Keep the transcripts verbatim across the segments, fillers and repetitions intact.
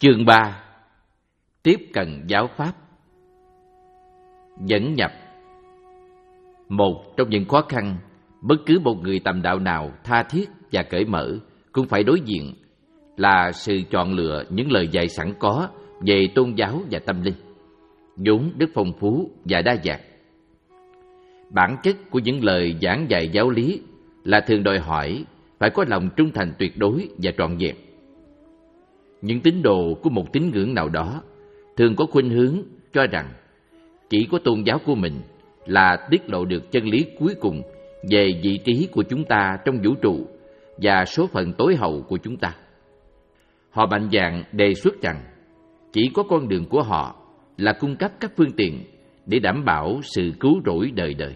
Chương ba. Tiếp cận giáo pháp. Dẫn nhập. Một trong những khó khăn bất cứ một người tầm đạo nào tha thiết và cởi mở cũng phải đối diện là sự chọn lựa những lời dạy sẵn có về tôn giáo và tâm linh, vốn rất phong phú và đa dạng. Bản chất của những lời giảng dạy giáo lý là thường đòi hỏi phải có lòng trung thành tuyệt đối và trọn vẹn. Những tín đồ của một tín ngưỡng nào đó thường có khuynh hướng cho rằng chỉ có tôn giáo của mình là tiết lộ được chân lý cuối cùng về vị trí của chúng ta trong vũ trụ và số phận tối hậu của chúng ta. Họ mạnh dạn đề xuất rằng chỉ có con đường của họ là cung cấp các phương tiện để đảm bảo sự cứu rỗi đời đời.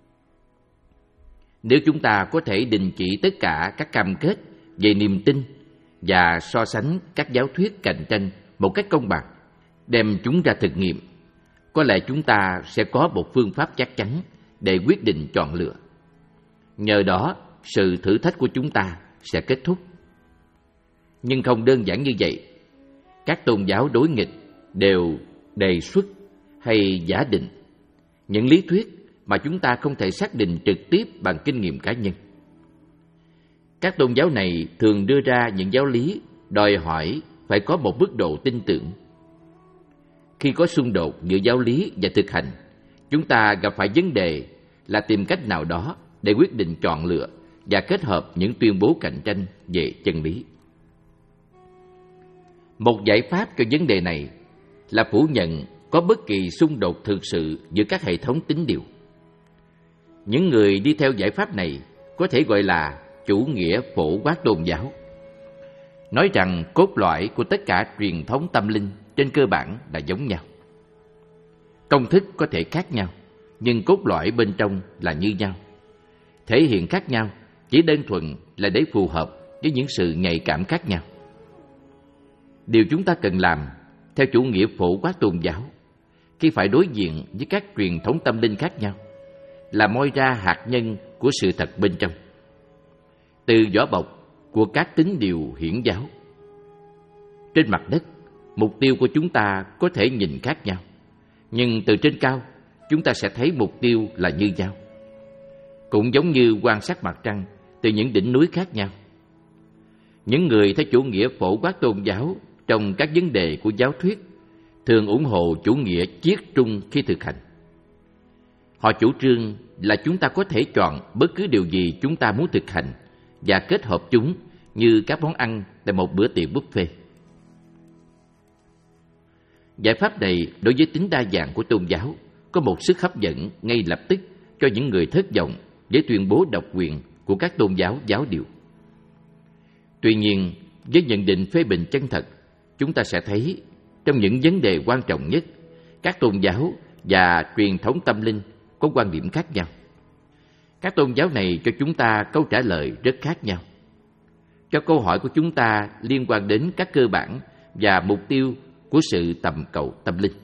Nếu chúng ta có thể đình chỉ tất cả các cam kết về niềm tin và so sánh các giáo thuyết cạnh tranh một cách công bằng, đem chúng ra thực nghiệm, có lẽ chúng ta sẽ có một phương pháp chắc chắn để quyết định chọn lựa. Nhờ đó, sự thử thách của chúng ta sẽ kết thúc. Nhưng không đơn giản như vậy. Các tôn giáo đối nghịch đều đề xuất hay giả định những lý thuyết mà chúng ta không thể xác định trực tiếp bằng kinh nghiệm cá nhân. Các tôn giáo này thường đưa ra những giáo lý đòi hỏi phải có một mức độ tin tưởng. Khi có xung đột giữa giáo lý và thực hành, chúng ta gặp phải vấn đề là tìm cách nào đó để quyết định chọn lựa và kết hợp những tuyên bố cạnh tranh về chân lý. Một giải pháp cho vấn đề này là phủ nhận có bất kỳ xung đột thực sự giữa các hệ thống tín điều. Những người đi theo giải pháp này có thể gọi là chủ nghĩa phổ quát tôn giáo, nói rằng cốt lõi của tất cả truyền thống tâm linh trên cơ bản là giống nhau. Công thức có thể khác nhau, nhưng cốt lõi bên trong là như nhau. Thể hiện khác nhau chỉ đơn thuần là để phù hợp với những sự nhạy cảm khác nhau. Điều chúng ta cần làm theo chủ nghĩa phổ quát tôn giáo khi phải đối diện với các truyền thống tâm linh khác nhau là moi ra hạt nhân của sự thật bên trong, từ vỏ bọc của các tín điều hiển giáo. Trên mặt đất, mục tiêu của chúng ta có thể nhìn khác nhau, nhưng từ trên cao, chúng ta sẽ thấy mục tiêu là như nhau. Cũng giống như quan sát mặt trăng từ những đỉnh núi khác nhau. Những người theo chủ nghĩa phổ quát tôn giáo trong các vấn đề của giáo thuyết thường ủng hộ chủ nghĩa chiết trung khi thực hành. Họ chủ trương là chúng ta có thể chọn bất cứ điều gì chúng ta muốn thực hành và kết hợp chúng như các món ăn tại một bữa tiệc buffet. Giải pháp này đối với tính đa dạng của tôn giáo có một sức hấp dẫn ngay lập tức cho những người thất vọng với tuyên bố độc quyền của các tôn giáo giáo điều. Tuy nhiên, với nhận định phê bình chân thật, chúng ta sẽ thấy trong những vấn đề quan trọng nhất, các tôn giáo và truyền thống tâm linh có quan điểm khác nhau. Các tôn giáo này cho chúng ta câu trả lời rất khác nhau. Cho câu hỏi của chúng ta liên quan đến các cơ bản và mục tiêu của sự tầm cầu tâm linh.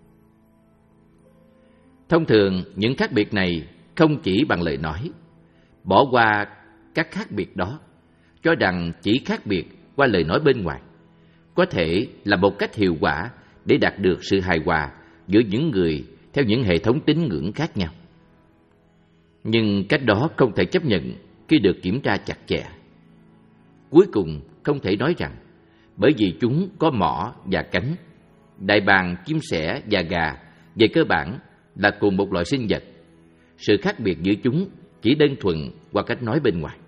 Thông thường, những khác biệt này không chỉ bằng lời nói. Bỏ qua các khác biệt đó, cho rằng chỉ khác biệt qua lời nói bên ngoài có thể là một cách hiệu quả để đạt được sự hài hòa giữa những người theo những hệ thống tín ngưỡng khác nhau. Nhưng cách đó không thể chấp nhận khi được kiểm tra chặt chẽ. Cuối cùng, không thể nói rằng bởi vì chúng có mỏ và cánh, đại bàng, chim sẻ và gà về cơ bản là cùng một loại sinh vật. Sự khác biệt giữa chúng chỉ đơn thuần qua cách nói bên ngoài.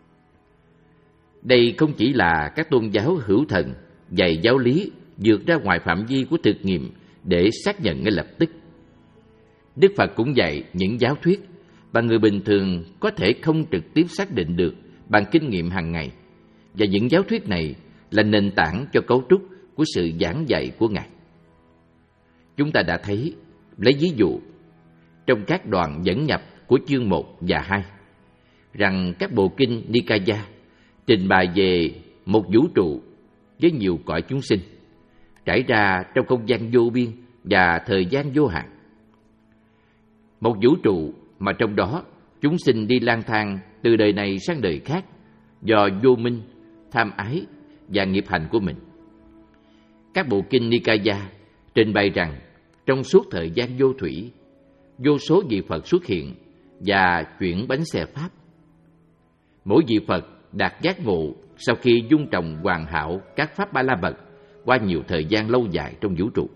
Đây không chỉ là các tôn giáo hữu thần dạy giáo lý vượt ra ngoài phạm vi của thực nghiệm để xác nhận ngay lập tức. Đức Phật cũng dạy những giáo thuyết mà người bình thường có thể không trực tiếp xác định được bằng kinh nghiệm hàng ngày, và những giáo thuyết này là nền tảng cho cấu trúc của sự giảng dạy của Ngài. Chúng ta đã thấy, lấy ví dụ, trong các đoạn dẫn nhập của chương một và hai, rằng các bộ kinh Nikaya trình bày về một vũ trụ với nhiều cõi chúng sinh, trải ra trong không gian vô biên và thời gian vô hạn. Một vũ trụ mà trong đó chúng sinh đi lang thang từ đời này sang đời khác do vô minh, tham ái và nghiệp hành của mình. Các bộ kinh Nikaya trình bày rằng trong suốt thời gian vô thủy, vô số vị Phật xuất hiện và chuyển bánh xe Pháp. Mỗi vị Phật đạt giác ngộ sau khi dung trồng hoàn hảo các Pháp Ba La Mật qua nhiều thời gian lâu dài trong vũ trụ.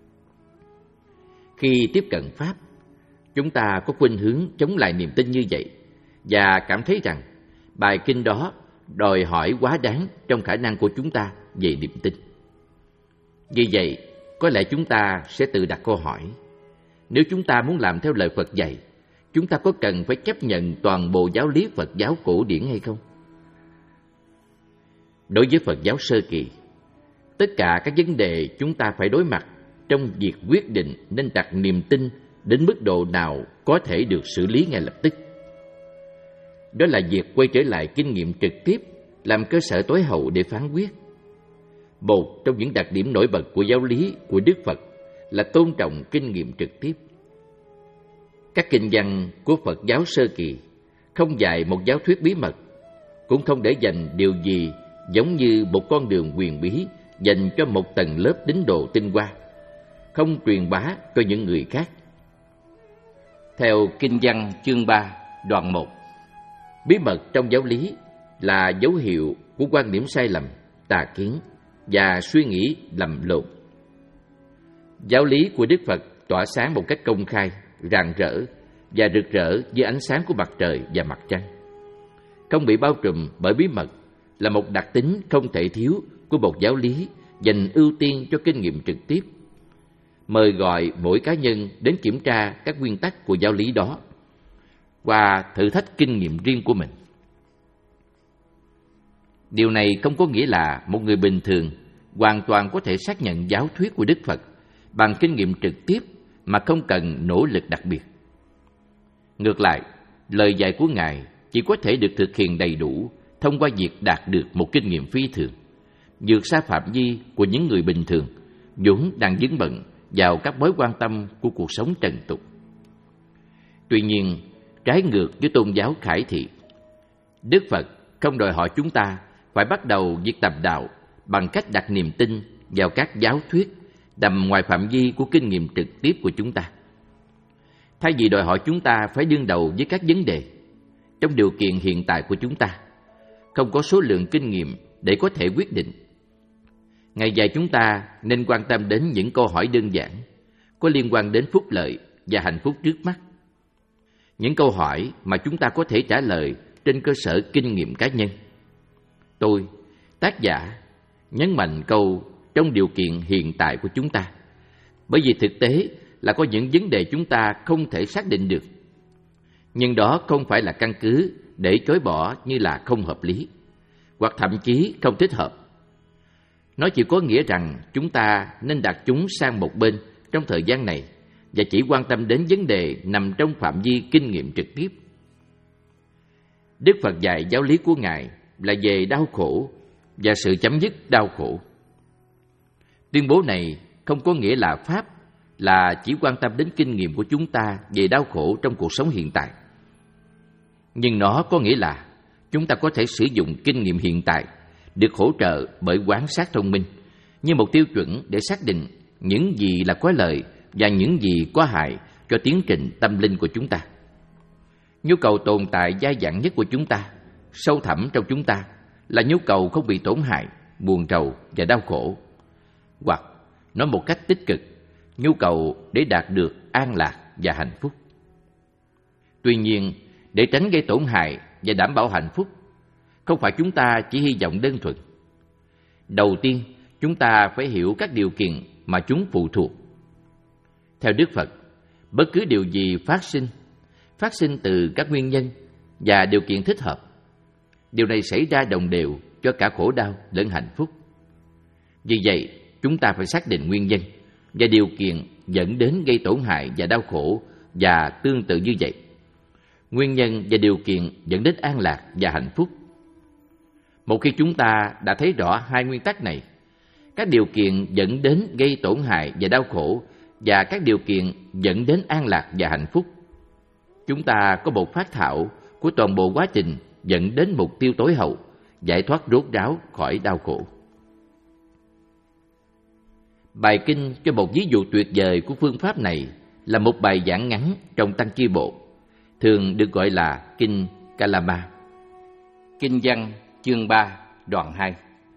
Khi tiếp cận Pháp, chúng ta có khuynh hướng chống lại niềm tin như vậy và cảm thấy rằng bài kinh đó đòi hỏi quá đáng trong khả năng của chúng ta về niềm tin. Vì vậy, có lẽ chúng ta sẽ tự đặt câu hỏi, nếu chúng ta muốn làm theo lời Phật dạy, chúng ta có cần phải chấp nhận toàn bộ giáo lý Phật giáo cổ điển hay không? Đối với Phật giáo sơ kỳ, tất cả các vấn đề chúng ta phải đối mặt trong việc quyết định nên đặt niềm tin đến mức độ nào có thể được xử lý ngay lập tức. Đó là việc quay trở lại kinh nghiệm trực tiếp làm cơ sở tối hậu để phán quyết. Một trong những đặc điểm nổi bật của giáo lý của Đức Phật là tôn trọng kinh nghiệm trực tiếp. Các kinh văn của Phật giáo sơ kỳ không dạy một giáo thuyết bí mật, cũng không để dành điều gì giống như một con đường huyền bí dành cho một tầng lớp tín đồ tinh hoa, không truyền bá cho những người khác. Theo kinh văn chương ba, đoạn một, bí mật trong giáo lý là dấu hiệu của quan điểm sai lầm, tà kiến và suy nghĩ lầm lộn. Giáo lý của Đức Phật tỏa sáng một cách công khai, rạng rỡ và rực rỡ dưới ánh sáng của mặt trời và mặt trăng. Không bị bao trùm bởi bí mật là một đặc tính không thể thiếu của một giáo lý dành ưu tiên cho kinh nghiệm trực tiếp, mời gọi mỗi cá nhân đến kiểm tra các nguyên tắc của giáo lý đó và thử thách kinh nghiệm riêng của mình. Điều này không có nghĩa là một người bình thường hoàn toàn có thể xác nhận giáo thuyết của Đức Phật bằng kinh nghiệm trực tiếp mà không cần nỗ lực đặc biệt. Ngược lại, lời dạy của Ngài chỉ có thể được thực hiện đầy đủ thông qua việc đạt được một kinh nghiệm phi thường, vượt xa phạm vi của những người bình thường vốn đang dấn bận vào các mối quan tâm của cuộc sống trần tục. Tuy nhiên, trái ngược với tôn giáo khải thị, Đức Phật không đòi hỏi chúng ta phải bắt đầu việc tập đạo bằng cách đặt niềm tin vào các giáo thuyết nằm ngoài phạm vi của kinh nghiệm trực tiếp của chúng ta. Thay vì đòi hỏi chúng ta phải đương đầu với các vấn đề, trong điều kiện hiện tại của chúng ta, không có số lượng kinh nghiệm để có thể quyết định. Ngài dạy chúng ta nên quan tâm đến những câu hỏi đơn giản, có liên quan đến phúc lợi và hạnh phúc trước mắt. Những câu hỏi mà chúng ta có thể trả lời trên cơ sở kinh nghiệm cá nhân. Tôi, tác giả, nhấn mạnh câu trong điều kiện hiện tại của chúng ta, bởi vì thực tế là có những vấn đề chúng ta không thể xác định được. Nhưng đó không phải là căn cứ để chối bỏ như là không hợp lý, hoặc thậm chí không thích hợp. Nó chỉ có nghĩa rằng chúng ta nên đặt chúng sang một bên trong thời gian này và chỉ quan tâm đến vấn đề nằm trong phạm vi kinh nghiệm trực tiếp. Đức Phật dạy giáo lý của Ngài là về đau khổ và sự chấm dứt đau khổ. Tuyên bố này không có nghĩa là Pháp là chỉ quan tâm đến kinh nghiệm của chúng ta về đau khổ trong cuộc sống hiện tại. Nhưng nó có nghĩa là chúng ta có thể sử dụng kinh nghiệm hiện tại được hỗ trợ bởi quan sát thông minh như một tiêu chuẩn để xác định những gì là có lợi và những gì có hại cho tiến trình tâm linh của chúng ta. Nhu cầu tồn tại dai dẳng nhất của chúng ta, sâu thẳm trong chúng ta, là nhu cầu không bị tổn hại, buồn rầu và đau khổ. Hoặc, nói một cách tích cực, nhu cầu để đạt được an lạc và hạnh phúc. Tuy nhiên, để tránh gây tổn hại và đảm bảo hạnh phúc, không phải chúng ta chỉ hy vọng đơn thuần. Đầu tiên, chúng ta phải hiểu các điều kiện mà chúng phụ thuộc. Theo Đức Phật, bất cứ điều gì phát sinh, phát sinh từ các nguyên nhân và điều kiện thích hợp. Điều này xảy ra đồng đều cho cả khổ đau lẫn hạnh phúc. Vì vậy, chúng ta phải xác định nguyên nhân và điều kiện dẫn đến gây tổn hại và đau khổ, và tương tự như vậy, nguyên nhân và điều kiện dẫn đến an lạc và hạnh phúc. Một khi chúng ta đã thấy rõ hai nguyên tắc này, các điều kiện dẫn đến gây tổn hại và đau khổ và các điều kiện dẫn đến an lạc và hạnh phúc, chúng ta có một phác thảo của toàn bộ quá trình dẫn đến mục tiêu tối hậu, giải thoát rốt ráo khỏi đau khổ. Bài kinh cho một ví dụ tuyệt vời của phương pháp này là một bài giảng ngắn trong Tăng Chi Bộ, thường được gọi là Kinh Kalama. Kinh văn chương ba đoạn hai.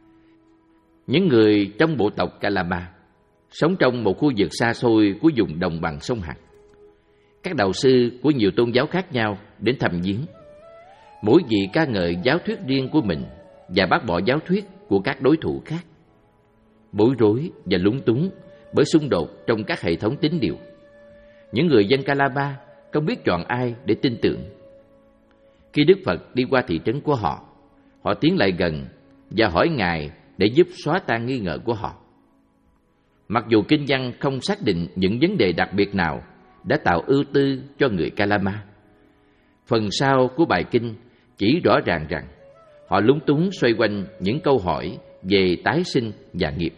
Những người trong bộ tộc Kalama sống trong một khu vực xa xôi của vùng đồng bằng sông Hằng. Các đạo sư của nhiều tôn giáo khác nhau đến thăm viếng. Mỗi vị ca ngợi giáo thuyết riêng của mình và bác bỏ giáo thuyết của các đối thủ khác. Bối rối và lúng túng bởi xung đột trong các hệ thống tín điều. Những người dân Kalama không biết chọn ai để tin tưởng. Khi Đức Phật đi qua thị trấn của họ, họ tiến lại gần và hỏi Ngài để giúp xóa tan nghi ngờ của họ. Mặc dù kinh văn không xác định những vấn đề đặc biệt nào đã tạo ưu tư cho người Kalama, phần sau của bài kinh chỉ rõ ràng rằng họ lúng túng xoay quanh những câu hỏi về tái sinh và nghiệp.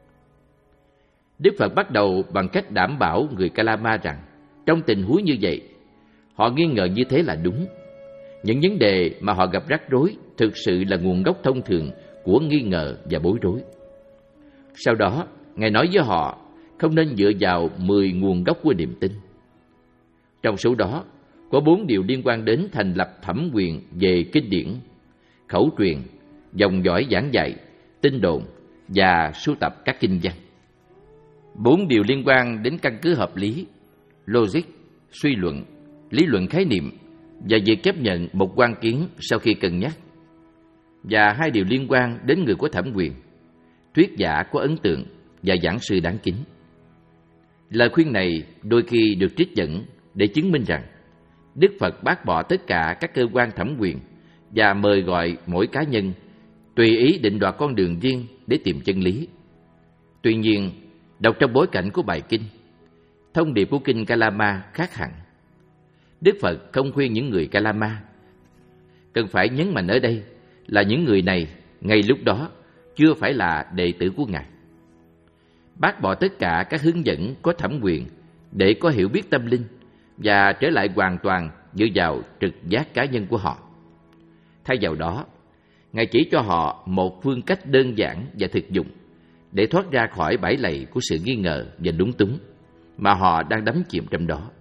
Đức Phật bắt đầu bằng cách đảm bảo người Kalama rằng trong tình huống như vậy, họ nghi ngờ như thế là đúng. Những vấn đề mà họ gặp rắc rối thực sự là nguồn gốc thông thường của nghi ngờ và bối rối. Sau đó, Ngài nói với họ không nên dựa vào mười nguồn gốc của niềm tin. Trong số đó, có bốn điều liên quan đến thành lập thẩm quyền về kinh điển, khẩu truyền, dòng dõi giảng dạy, tin đồn và sưu tập các kinh văn. Bốn điều liên quan đến căn cứ hợp lý, logic, suy luận, lý luận khái niệm và việc chấp nhận một quan kiến sau khi cân nhắc. Và hai điều liên quan đến người có thẩm quyền, thuyết giả có ấn tượng và giảng sư đáng kính. Lời khuyên này đôi khi được trích dẫn để chứng minh rằng Đức Phật bác bỏ tất cả các cơ quan thẩm quyền và mời gọi mỗi cá nhân tùy ý định đoạt con đường riêng để tìm chân lý. Tuy nhiên, đọc trong bối cảnh của bài kinh, thông điệp của kinh Kalama khác hẳn. Đức Phật không khuyên những người Kalama. Cần phải nhấn mạnh ở đây là những người này ngay lúc đó chưa phải là đệ tử của Ngài. Bác bỏ tất cả các hướng dẫn có thẩm quyền để có hiểu biết tâm linh và trở lại hoàn toàn dựa vào trực giác cá nhân của họ. Thay vào đó, Ngài chỉ cho họ một phương cách đơn giản và thực dụng để thoát ra khỏi bẫy lầy của sự nghi ngờ và lúng túng mà họ đang đắm chìm trong đó.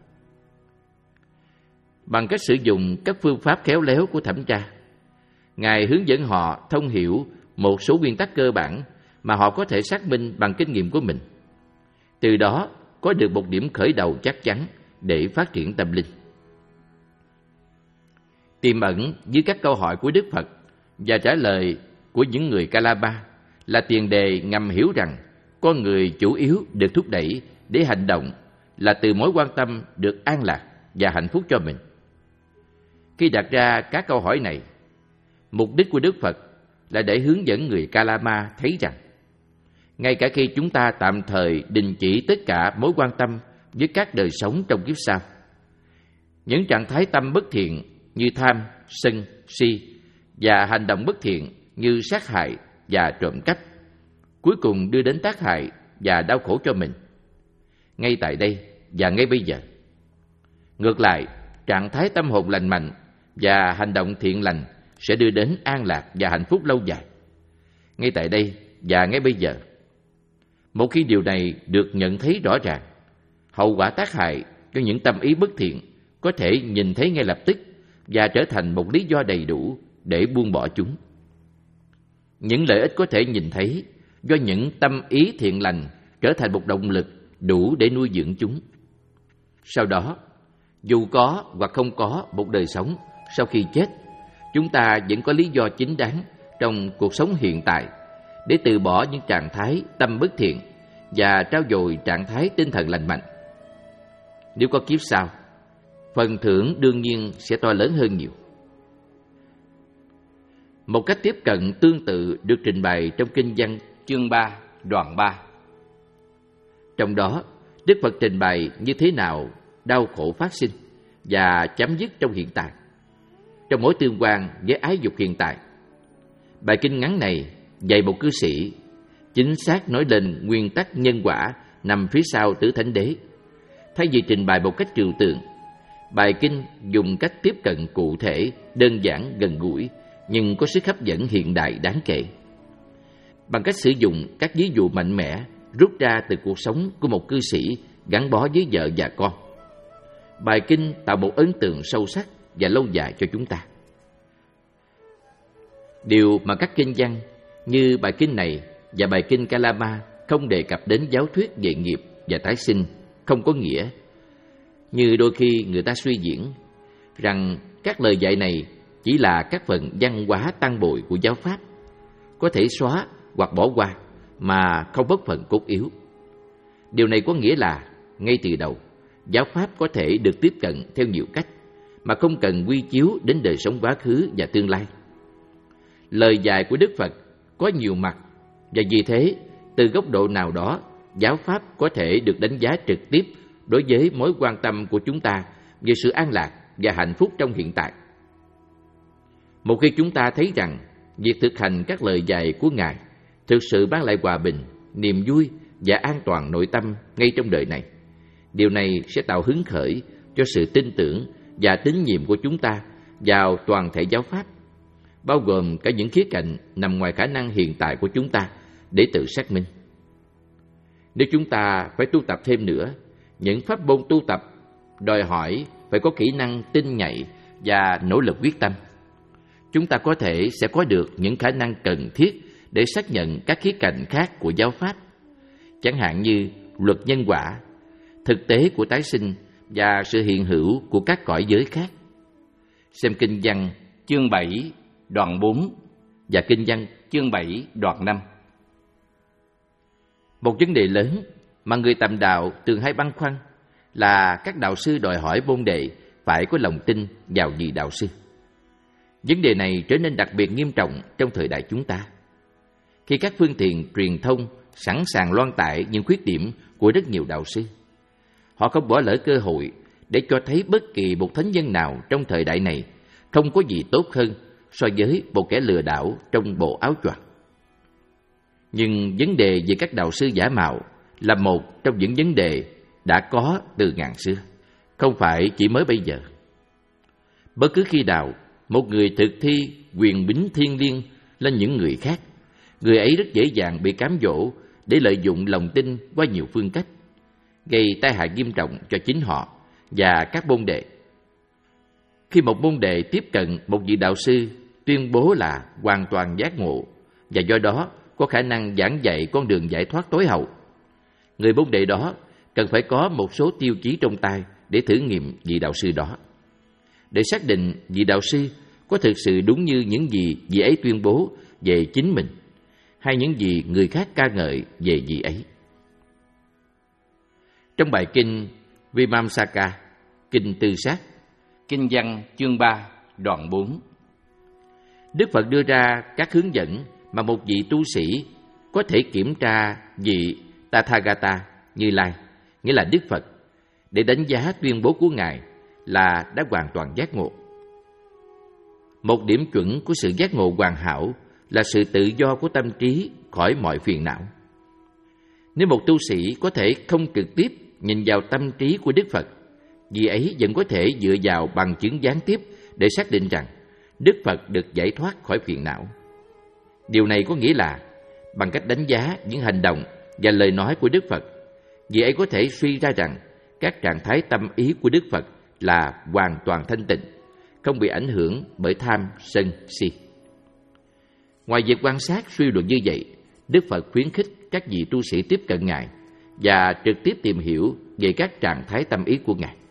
Bằng cách sử dụng các phương pháp khéo léo của thẩm tra, Ngài hướng dẫn họ thông hiểu một số nguyên tắc cơ bản mà họ có thể xác minh bằng kinh nghiệm của mình. Từ đó có được một điểm khởi đầu chắc chắn để phát triển tâm linh. Tiềm ẩn dưới các câu hỏi của Đức Phật và trả lời của những người Kalama là tiền đề ngầm hiểu rằng con người chủ yếu được thúc đẩy để hành động là từ mối quan tâm được an lạc và hạnh phúc cho mình. Khi đặt ra các câu hỏi này, mục đích của Đức Phật là để hướng dẫn người Kalama thấy rằng ngay cả khi chúng ta tạm thời đình chỉ tất cả mối quan tâm với các đời sống trong kiếp sau, những trạng thái tâm bất thiện như tham, sân, si và hành động bất thiện như sát hại và trộm cắp cuối cùng đưa đến tác hại và đau khổ cho mình ngay tại đây và ngay bây giờ. Ngược lại, trạng thái tâm hồn lành mạnh và hành động thiện lành sẽ đưa đến an lạc và hạnh phúc lâu dài ngay tại đây và ngay bây giờ. Một khi điều này được nhận thấy rõ ràng, hậu quả tác hại cho những tâm ý bất thiện có thể nhìn thấy ngay lập tức và trở thành một lý do đầy đủ để buông bỏ chúng. Những lợi ích có thể nhìn thấy do những tâm ý thiện lành trở thành một động lực đủ để nuôi dưỡng chúng. Sau đó, dù có hoặc không có một đời sống sau khi chết, chúng ta vẫn có lý do chính đáng trong cuộc sống hiện tại để từ bỏ những trạng thái tâm bất thiện và trao dồi trạng thái tinh thần lành mạnh. Nếu có kiếp sau, phần thưởng đương nhiên sẽ to lớn hơn nhiều. Một cách tiếp cận tương tự được trình bày trong kinh văn chương ba, đoạn ba. Trong đó, Đức Phật trình bày như thế nào đau khổ phát sinh và chấm dứt trong hiện tại, trong mối tương quan với ái dục hiện tại. Bài kinh ngắn này dạy một cư sĩ chính xác nói lên nguyên tắc nhân quả nằm phía sau Tứ Thánh Đế. Thay vì trình bày một cách trừu tượng, bài kinh dùng cách tiếp cận cụ thể, đơn giản, gần gũi nhưng có sức hấp dẫn hiện đại đáng kể. Bằng cách sử dụng các ví dụ mạnh mẽ, rút ra từ cuộc sống của một cư sĩ gắn bó với vợ và con. Bài kinh tạo một ấn tượng sâu sắc và lâu dài cho chúng ta. Điều mà các kinh văn như bài kinh này và bài kinh Kalama không đề cập đến giáo thuyết về nghiệp và tái sinh không có nghĩa, như đôi khi người ta suy diễn, rằng các lời dạy này chỉ là các phần văn hóa tăng bội của giáo pháp, có thể xóa hoặc bỏ qua mà không mất phần cốt yếu. Điều này có nghĩa là ngay từ đầu, giáo pháp có thể được tiếp cận theo nhiều cách mà không cần quy chiếu đến đời sống quá khứ và tương lai. Lời dạy của Đức Phật có nhiều mặt, và vì thế, từ góc độ nào đó, giáo pháp có thể được đánh giá trực tiếp đối với mối quan tâm của chúng ta về sự an lạc và hạnh phúc trong hiện tại. Một khi chúng ta thấy rằng việc thực hành các lời dạy của Ngài thực sự mang lại hòa bình, niềm vui và an toàn nội tâm ngay trong đời này, điều này sẽ tạo hứng khởi cho sự tin tưởng và tín nhiệm của chúng ta vào toàn thể giáo pháp, bao gồm cả những khía cạnh nằm ngoài khả năng hiện tại của chúng ta để tự xác minh. Nếu chúng ta phải tu tập thêm nữa, những pháp môn tu tập đòi hỏi phải có kỹ năng tinh nhạy và nỗ lực quyết tâm. Chúng ta có thể sẽ có được những khả năng cần thiết để xác nhận các khía cạnh khác của giáo pháp, chẳng hạn như luật nhân quả, thực tế của tái sinh và sự hiện hữu của các cõi giới khác. Xem kinh văn chương bảy đoạn bốn và kinh văn chương bảy đoạn năm. Một vấn đề lớn mà người tầm đạo thường hay băn khoăn là các đạo sư đòi hỏi môn đệ phải có lòng tin vào vị đạo sư. Vấn đề này trở nên đặc biệt nghiêm trọng trong thời đại chúng ta, khi các phương tiện truyền thông sẵn sàng loan tải những khuyết điểm của rất nhiều đạo sư. Họ không bỏ lỡ cơ hội để cho thấy bất kỳ một thánh nhân nào trong thời đại này không có gì tốt hơn so với một kẻ lừa đảo trong bộ áo choàng. Nhưng vấn đề về các đạo sư giả mạo là một trong những vấn đề đã có từ ngàn xưa, không phải chỉ mới bây giờ. Bất cứ khi nào một người thực thi quyền bính thiêng liêng lên những người khác, người ấy rất dễ dàng bị cám dỗ để lợi dụng lòng tin qua nhiều phương cách, gây tai hại nghiêm trọng cho chính họ và các môn đệ. Khi một môn đệ tiếp cận một vị đạo sư tuyên bố là hoàn toàn giác ngộ và do đó có khả năng giảng dạy con đường giải thoát tối hậu, người môn đệ đó cần phải có một số tiêu chí trong tay để thử nghiệm vị đạo sư đó, để xác định vị đạo sư có thực sự đúng như những gì vị ấy tuyên bố về chính mình, hay những gì người khác ca ngợi về vị ấy. Trong bài kinh Vimamsaka, kinh Tư Sát, kinh văn chương ba, đoạn bốn, Đức Phật đưa ra các hướng dẫn mà một vị tu sĩ có thể kiểm tra vị Tathagata Như Lai, nghĩa là Đức Phật, để đánh giá tuyên bố của Ngài là đã hoàn toàn giác ngộ. Một điểm chuẩn của sự giác ngộ hoàn hảo là sự tự do của tâm trí khỏi mọi phiền não. Nếu một tu sĩ có thể không trực tiếp nhìn vào tâm trí của Đức Phật, vị ấy vẫn có thể dựa vào bằng chứng gián tiếp để xác định rằng Đức Phật được giải thoát khỏi phiền não. Điều này có nghĩa là bằng cách đánh giá những hành động và lời nói của Đức Phật, vị ấy có thể suy ra rằng các trạng thái tâm ý của Đức Phật là hoàn toàn thanh tịnh, không bị ảnh hưởng bởi tham, sân, si. Ngoài việc quan sát suy luận như vậy, Đức Phật khuyến khích các vị tu sĩ tiếp cận Ngài và trực tiếp tìm hiểu về các trạng thái tâm ý của Ngài.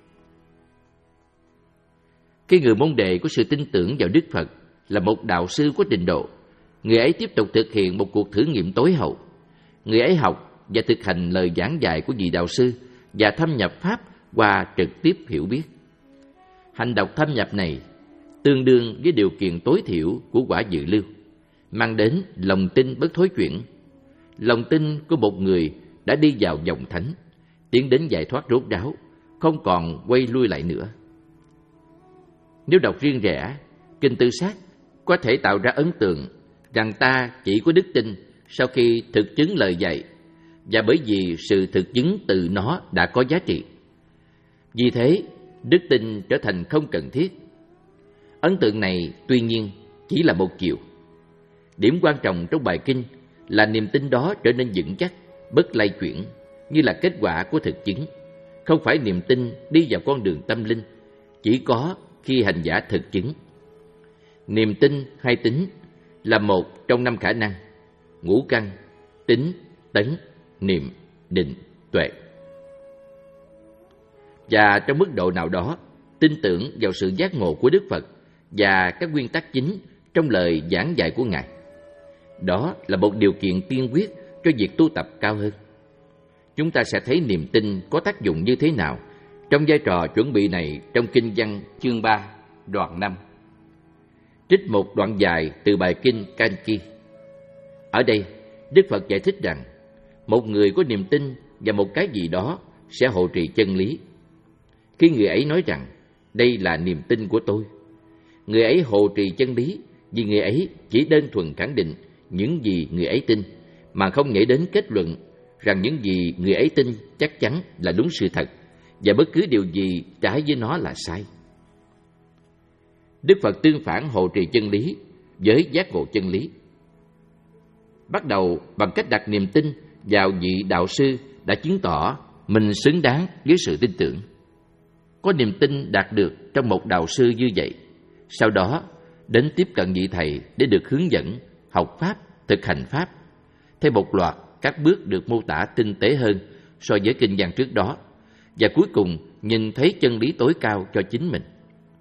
Khi người môn đệ có sự tin tưởng vào Đức Phật là một đạo sư có trình độ, người ấy tiếp tục thực hiện một cuộc thử nghiệm tối hậu. Người ấy học và thực hành lời giảng dạy của vị đạo sư và thâm nhập Pháp qua trực tiếp hiểu biết. Hành động thâm nhập này tương đương với điều kiện tối thiểu của quả dự lưu, mang đến lòng tin bất thối chuyển, lòng tin của một người đã đi vào dòng thánh, tiến đến giải thoát rốt ráo, không còn quay lui lại nữa. Nếu đọc riêng rẽ, kinh Tư Sát có thể tạo ra ấn tượng rằng ta chỉ có đức tin sau khi thực chứng lời dạy, và bởi vì sự thực chứng từ nó đã có giá trị. Vì thế, đức tin trở thành không cần thiết. Ấn tượng này, tuy nhiên, chỉ là một chiều. Điểm quan trọng trong bài kinh là niềm tin đó trở nên vững chắc bất lay chuyển, như là kết quả của thực chứng. Không phải niềm tin đi vào con đường tâm linh, chỉ có khi hành giả thực chứng. Niềm tin hay tín là một trong năm khả năng: ngũ căn, tín, tấn, niệm, định, tuệ. Và trong mức độ nào đó, tin tưởng vào sự giác ngộ của Đức Phật và các nguyên tắc chính trong lời giảng dạy của Ngài. Đó là một điều kiện tiên quyết cho việc tu tập cao hơn. Chúng ta sẽ thấy niềm tin có tác dụng như thế nào trong vai trò chuẩn bị này trong Kinh văn chương ba, đoạn năm. Trích một đoạn dài từ bài kinh Kanki. Ở đây, Đức Phật giải thích rằng một người có niềm tin vào một cái gì đó sẽ hộ trì chân lý. Khi người ấy nói rằng đây là niềm tin của tôi, người ấy hộ trì chân lý vì người ấy chỉ đơn thuần khẳng định những gì người ấy tin, mà không nghĩ đến kết luận rằng những gì người ấy tin chắc chắn là đúng sự thật và bất cứ điều gì trái với nó là sai. Đức Phật tương phản hộ trì chân lý với giác ngộ chân lý. Bắt đầu bằng cách đặt niềm tin vào vị đạo sư đã chứng tỏ mình xứng đáng với sự tin tưởng. Có niềm tin đạt được trong một đạo sư như vậy, sau đó đến tiếp cận vị thầy để được hướng dẫn, học pháp, thực hành pháp, theo một loạt các bước được mô tả tinh tế hơn so với kinh văn trước đó, và cuối cùng nhìn thấy chân lý tối cao cho chính mình.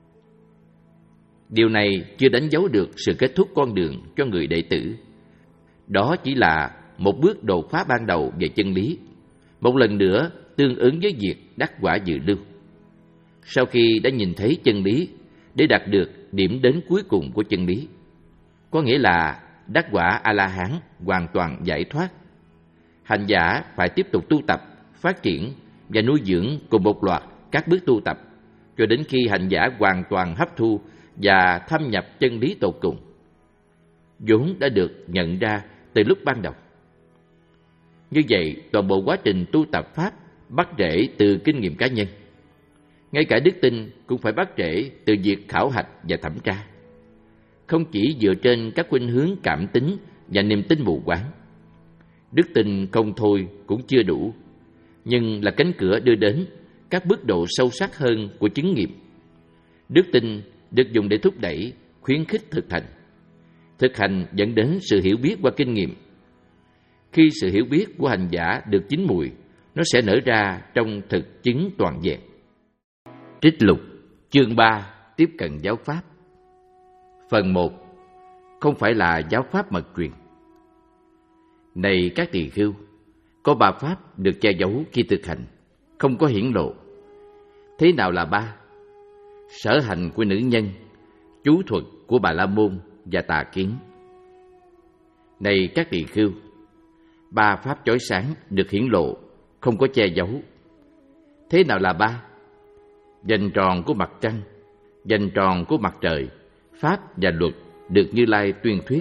Điều này chưa đánh dấu được sự kết thúc con đường cho người đệ tử. Đó chỉ là một bước đột phá ban đầu về chân lý, một lần nữa tương ứng với việc đắc quả dự lưu. Sau khi đã nhìn thấy chân lý để đạt được điểm đến cuối cùng của chân lý, có nghĩa là đắc quả A-la-hán hoàn toàn giải thoát, hành giả phải tiếp tục tu tập, phát triển và nuôi dưỡng cùng một loạt các bước tu tập cho đến khi hành giả hoàn toàn hấp thu và thâm nhập chân lý tột cùng, vốn đã được nhận ra từ lúc ban đầu. Như vậy, toàn bộ quá trình tu tập pháp bắt rễ từ kinh nghiệm cá nhân. Ngay cả đức tin cũng phải bắt rễ từ việc khảo hạch và thẩm tra, không chỉ dựa trên các khuynh hướng cảm tính và niềm tin mù quáng. Đức tin không thôi cũng chưa đủ, nhưng là cánh cửa đưa đến các mức độ sâu sắc hơn của chứng nghiệm. Đức tin được dùng để thúc đẩy, khuyến khích thực hành. Thực hành dẫn đến sự hiểu biết qua kinh nghiệm. Khi sự hiểu biết của hành giả được chín mùi, nó sẽ nở ra trong thực chứng toàn vẹn. Trích lục chương ba, tiếp cận giáo pháp. Phần một. Không phải là giáo pháp mật truyền. Này các tỳ khưu, có ba pháp được che giấu khi thực hành, không có hiển lộ. Thế nào là ba? Sở hành của nữ nhân, chú thuật của Bà La Môn và tà kiến. Này các tỳ khưu, ba pháp chói sáng được hiển lộ, không có che giấu. Thế nào là ba? Vành tròn của mặt trăng, vành tròn của mặt trời, pháp và luật được Như Lai tuyên thuyết.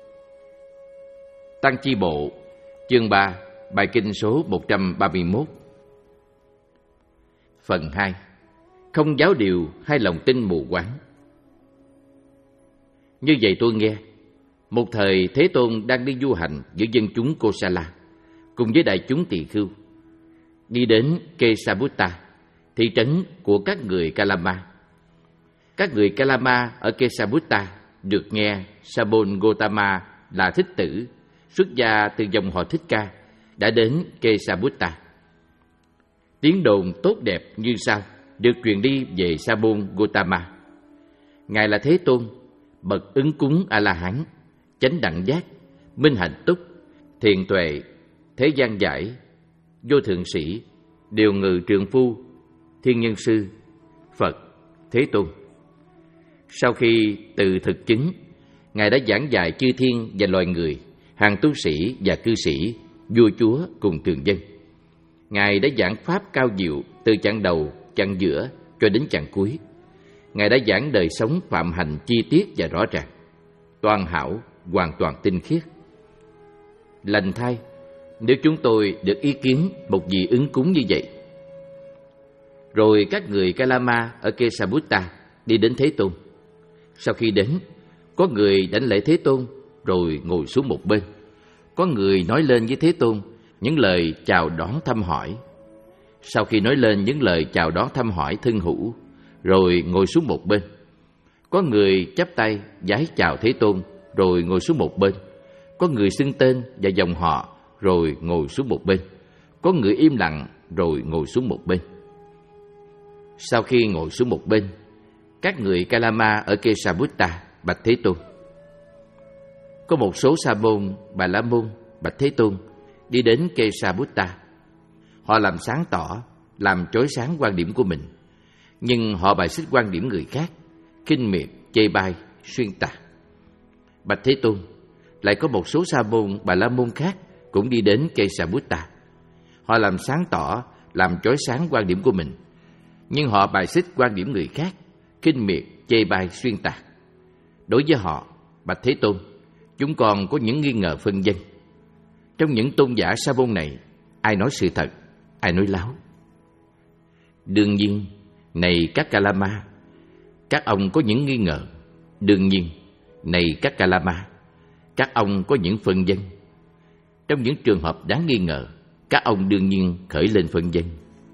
Tăng Chi Bộ, chương ba, bài kinh số một trăm ba mươi mốt. Phần hai. Không giáo điều hay lòng tin mù quáng. Như vậy tôi nghe, một thời Thế Tôn đang đi du hành giữa dân chúng Kosala cùng với đại chúng tỳ khưu, đi đến Kesaputta, thị trấn của các người Kalama. Các người Kalama ở Kesaputta được nghe Sabon Gotama là thích tử, xuất gia từ dòng họ Thích Ca, đã đến Kesaputta. Tiếng đồn tốt đẹp như sau được truyền đi về Sabon Gotama. Ngài là Thế Tôn, bậc ứng cúng A-la-hán, chánh đẳng giác, minh hạnh túc, thiền tuệ, thế gian giải, vô thượng sĩ, điều ngự trượng phu, thiên nhân sư, Phật, Thế Tôn. Sau khi từ thực chứng, Ngài đã giảng dạy chư thiên và loài người, hàng tu sĩ và cư sĩ, vua chúa cùng thường dân. Ngài đã giảng pháp cao diệu từ chặng đầu, chặng giữa cho đến chặng cuối. Ngài đã giảng đời sống phạm hành chi tiết và rõ ràng, toàn hảo, hoàn toàn tinh khiết. Lành thay, nếu chúng tôi được ý kiến một vị ứng cúng như vậy. Rồi các người Kalama ở Kesaputta đi đến Thế Tôn. Sau khi đến, có người đảnh lễ Thế Tôn rồi ngồi xuống một bên. Có người nói lên với Thế Tôn những lời chào đón thăm hỏi. Sau khi nói lên những lời chào đón thăm hỏi thân hữu, rồi ngồi xuống một bên. Có người chắp tay vái chào Thế Tôn, rồi ngồi xuống một bên. Có người xưng tên và dòng họ, rồi ngồi xuống một bên. Có người im lặng, rồi ngồi xuống một bên. Sau khi ngồi xuống một bên, các người Kalama ở Kesavutta bạch Thế Tôn. Có một số Sa môn, Bà La môn bạch Thế Tôn đi đến Kesavutta. Họ làm sáng tỏ, làm chói sáng quan điểm của mình, nhưng họ bài xích quan điểm người khác, khinh miệt, chê bai, xuyên tạc. Bạch Thế Tôn, lại có một số Sa môn, Bà La môn khác cũng đi đến Kesavutta. Họ làm sáng tỏ, làm chói sáng quan điểm của mình, nhưng họ bài xích quan điểm người khác, khinh miệt, chê bai, xuyên tạc. Đối với họ, bạch Thế Tôn, chúng còn có những nghi ngờ phân vân. Trong những tôn giả Sa môn này, ai nói sự thật, ai nói láo? Đương nhiên, này các Kalama, các ông có những nghi ngờ. Đương nhiên, này các Kalama, các ông có những phân vân. Trong những trường hợp đáng nghi ngờ, các ông đương nhiên khởi lên phân vân.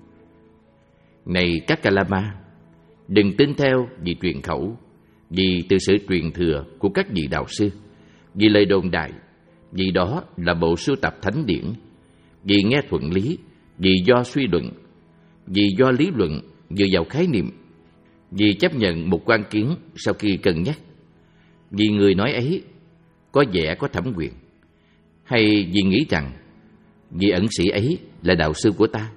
Này các Kalama, đừng tin theo vì truyền khẩu, vì từ sự truyền thừa của các vị đạo sư, vì lời đồn đại, vì đó là bộ sưu tập thánh điển, vì nghe thuận lý, vì do suy luận, vì do lý luận dựa vào khái niệm, vì chấp nhận một quan kiến sau khi cân nhắc, vì người nói ấy có vẻ có thẩm quyền, hay vì nghĩ rằng vị ẩn sĩ ấy là đạo sư của ta.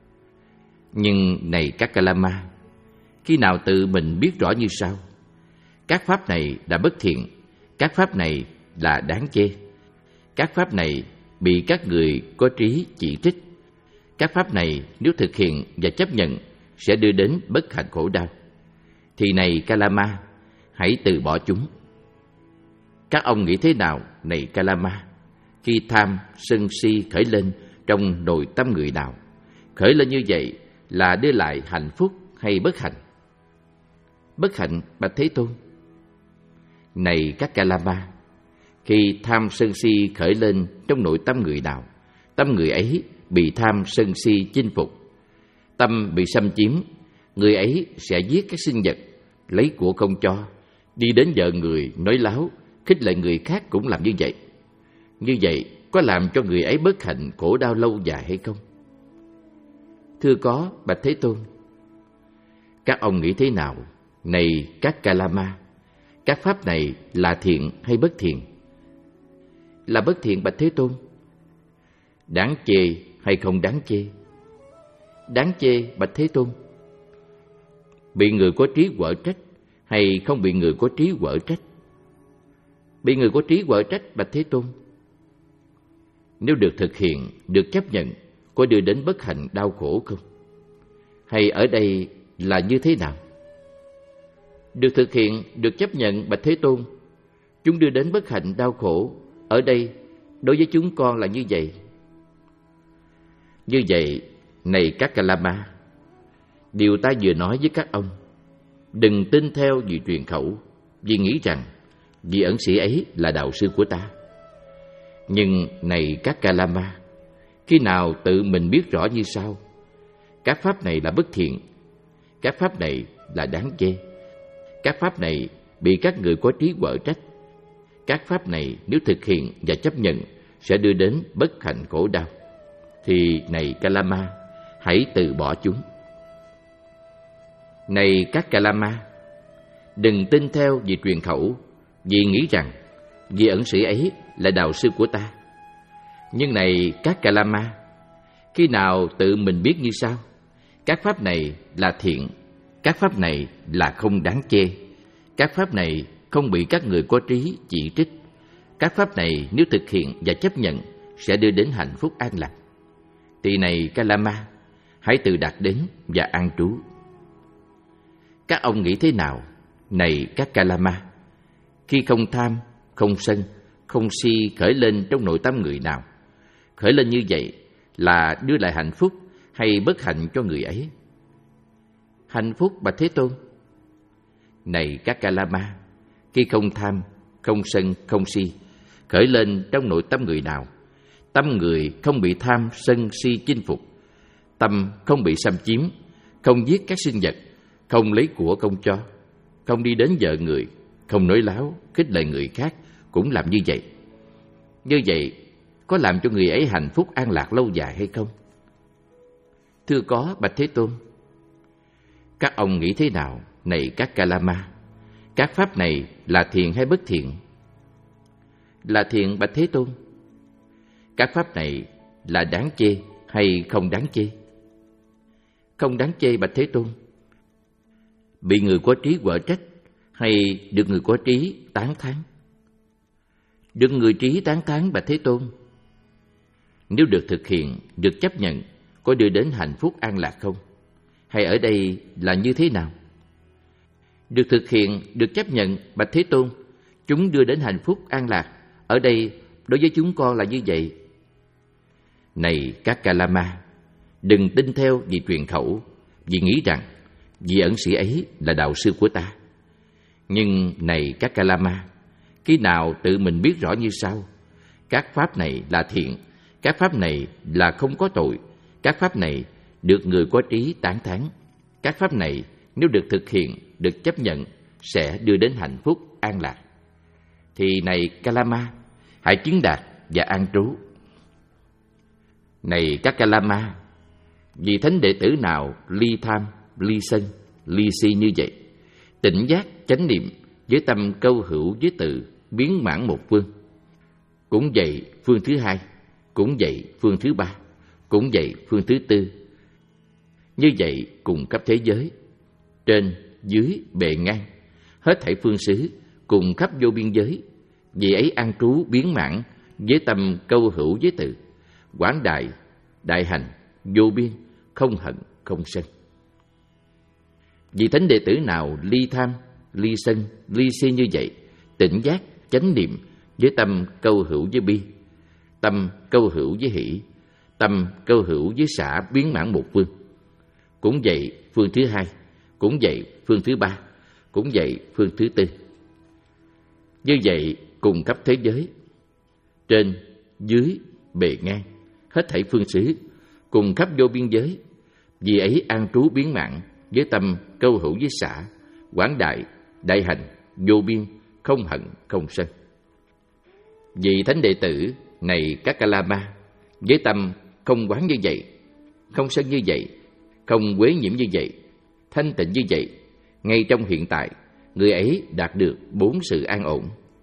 Nhưng này các Kalama, khi nào tự mình biết rõ như sau: các pháp này là bất thiện, các pháp này là đáng chê, các pháp này bị các người có trí chỉ trích, các pháp này nếu thực hiện và chấp nhận sẽ đưa đến bất hạnh khổ đau, thì này Kalama, hãy từ bỏ chúng. Các ông nghĩ thế nào, này Kalama, khi tham, sân si khởi lên trong nội tâm người nào? Khởi lên như vậy là đưa lại hạnh phúc hay bất hạnh? Bất hạnh, bạch Thế Tôn. Này các Kalama, khi tham sân si khởi lên trong nội tâm người nào, tâm người ấy bị tham sân si chinh phục. Tâm bị xâm chiếm, người ấy sẽ giết các sinh vật, lấy của không cho, đi đến vợ người nói láo, khích lệ người khác cũng làm như vậy. Như vậy có làm cho người ấy bất hạnh khổ đau lâu dài hay không? Thưa có, bạch Thế Tôn. Các ông nghĩ thế nào, này các Kalama? Các pháp này là thiện hay bất thiện? Là bất thiện, bạch Thế Tôn. Đáng chê hay không đáng chê? Đáng chê, bạch Thế Tôn. Bị người có trí quở trách hay không bị người có trí quở trách? Bị người có trí quở trách, bạch Thế Tôn. Nếu được thực hiện, được chấp nhận, có đưa đến bất hạnh đau khổ không? Hay ở đây là như thế nào? Được thực hiện, được chấp nhận, bạch Thế Tôn, chúng đưa đến bất hạnh đau khổ. Ở đây, đối với chúng con là như vậy. Như vậy, này các Kalama, điều ta vừa nói với các ông, đừng tin theo vì truyền khẩu, vì nghĩ rằng vị ẩn sĩ ấy là đạo sư của ta. Nhưng này các Kalama, khi nào tự mình biết rõ như sau: các pháp này là bất thiện, các pháp này là đáng chê, các pháp này bị các người có trí quở trách, các pháp này nếu thực hiện và chấp nhận sẽ đưa đến bất hạnh khổ đau, thì này Kalama, hãy từ bỏ chúng. Này các Kalama, đừng tin theo vì truyền khẩu, vì nghĩ rằng vị ẩn sĩ ấy là đạo sư của ta. Nhưng này các Kalama, khi nào tự mình biết như sau: các pháp này là thiện, các pháp này là không đáng chê, các pháp này không bị các người có trí chỉ trích, các pháp này nếu thực hiện và chấp nhận sẽ đưa đến hạnh phúc an lạc, thì này Kalama, hãy tự đạt đến và an trú. Các ông nghĩ thế nào, này các Kalama, khi không tham, không sân, không si khởi lên trong nội tâm người nào? Khởi lên như vậy là đưa lại hạnh phúc hay bất hạnh cho người ấy? Hạnh phúc, bạch Thế Tôn. Này các Kalama, khi không tham, không sân, không si khởi lên trong nội tâm người nào, Tâm người không bị tham sân si chinh phục. Tâm không bị xâm chiếm, không giết các sinh vật, không lấy của không cho, không đi đến vợ người, không nói láo, khích lệ người khác, cũng làm như vậy. Như vậy, có làm cho người ấy hạnh phúc an lạc lâu dài hay không? Thưa có, bạch Thế Tôn. Các ông nghĩ thế nào, này các Kalama? Các pháp này là thiện hay bất thiện? Là thiện, bạch Thế Tôn. Các pháp này là đáng chê hay không đáng chê? Không đáng chê, bạch Thế Tôn. Bị người có trí quở trách hay được người có trí tán thán? Được người trí tán thán, bạch Thế Tôn. Nếu được thực hiện, được chấp nhận, có đưa đến hạnh phúc an lạc không? Hay ở đây là như thế nào? Được thực hiện, được chấp nhận, bạch Thế Tôn, chúng đưa đến hạnh phúc an lạc. Ở đây, đối với chúng con là như vậy. Này các Kalama, đừng tin theo vì truyền khẩu, vì nghĩ rằng vị ẩn sĩ ấy là đạo sư của ta. Nhưng này các Kalama, khi nào tự mình biết rõ như sau: các pháp này là thiện, các pháp này là không có tội, các pháp này được người có trí tán thán, các pháp này nếu được thực hiện, được chấp nhận, sẽ đưa đến hạnh phúc an lạc, thì này Kalama, hãy chứng đạt và an trú. Này các Kalama, vì thánh đệ tử nào ly tham, ly sân, ly si như vậy, tỉnh giác, chánh niệm, với tâm câu hữu với tự, biến mãn một phương. Cũng vậy phương thứ hai, cũng vậy phương thứ ba, cũng vậy phương thứ tư. Như vậy cùng khắp thế giới, trên, dưới, bề ngang, hết thảy phương xứ, cùng khắp vô biên giới, vì ấy an trú biến mãn với tâm câu hữu với tự, quảng đại, đại hành, vô biên, không hận, không sân. Vì thánh đệ tử nào ly tham, ly sân, ly si như vậy, tỉnh giác, chánh niệm, với tâm câu hữu với bi, tâm câu hữu với hỷ, tâm câu hữu với xả biến mãn một phương. Cũng vậy phương thứ hai, cũng vậy phương thứ ba, cũng vậy phương thứ tư. Như vậy cùng khắp thế giới, trên, dưới, bề ngang, hết thảy phương xứ, cùng khắp vô biên giới, vì ấy an trú biến mãn với tâm câu hữu với xả, quảng đại, đại hành, vô biên, không hận, không sân. Vì thánh đệ tử này các Kalama, với tâm không quán như vậy, không sân như vậy, không quế nhiễm như vậy, thanh tịnh như vậy, ngay trong hiện tại, người ấy đạt được bốn sự an ổn.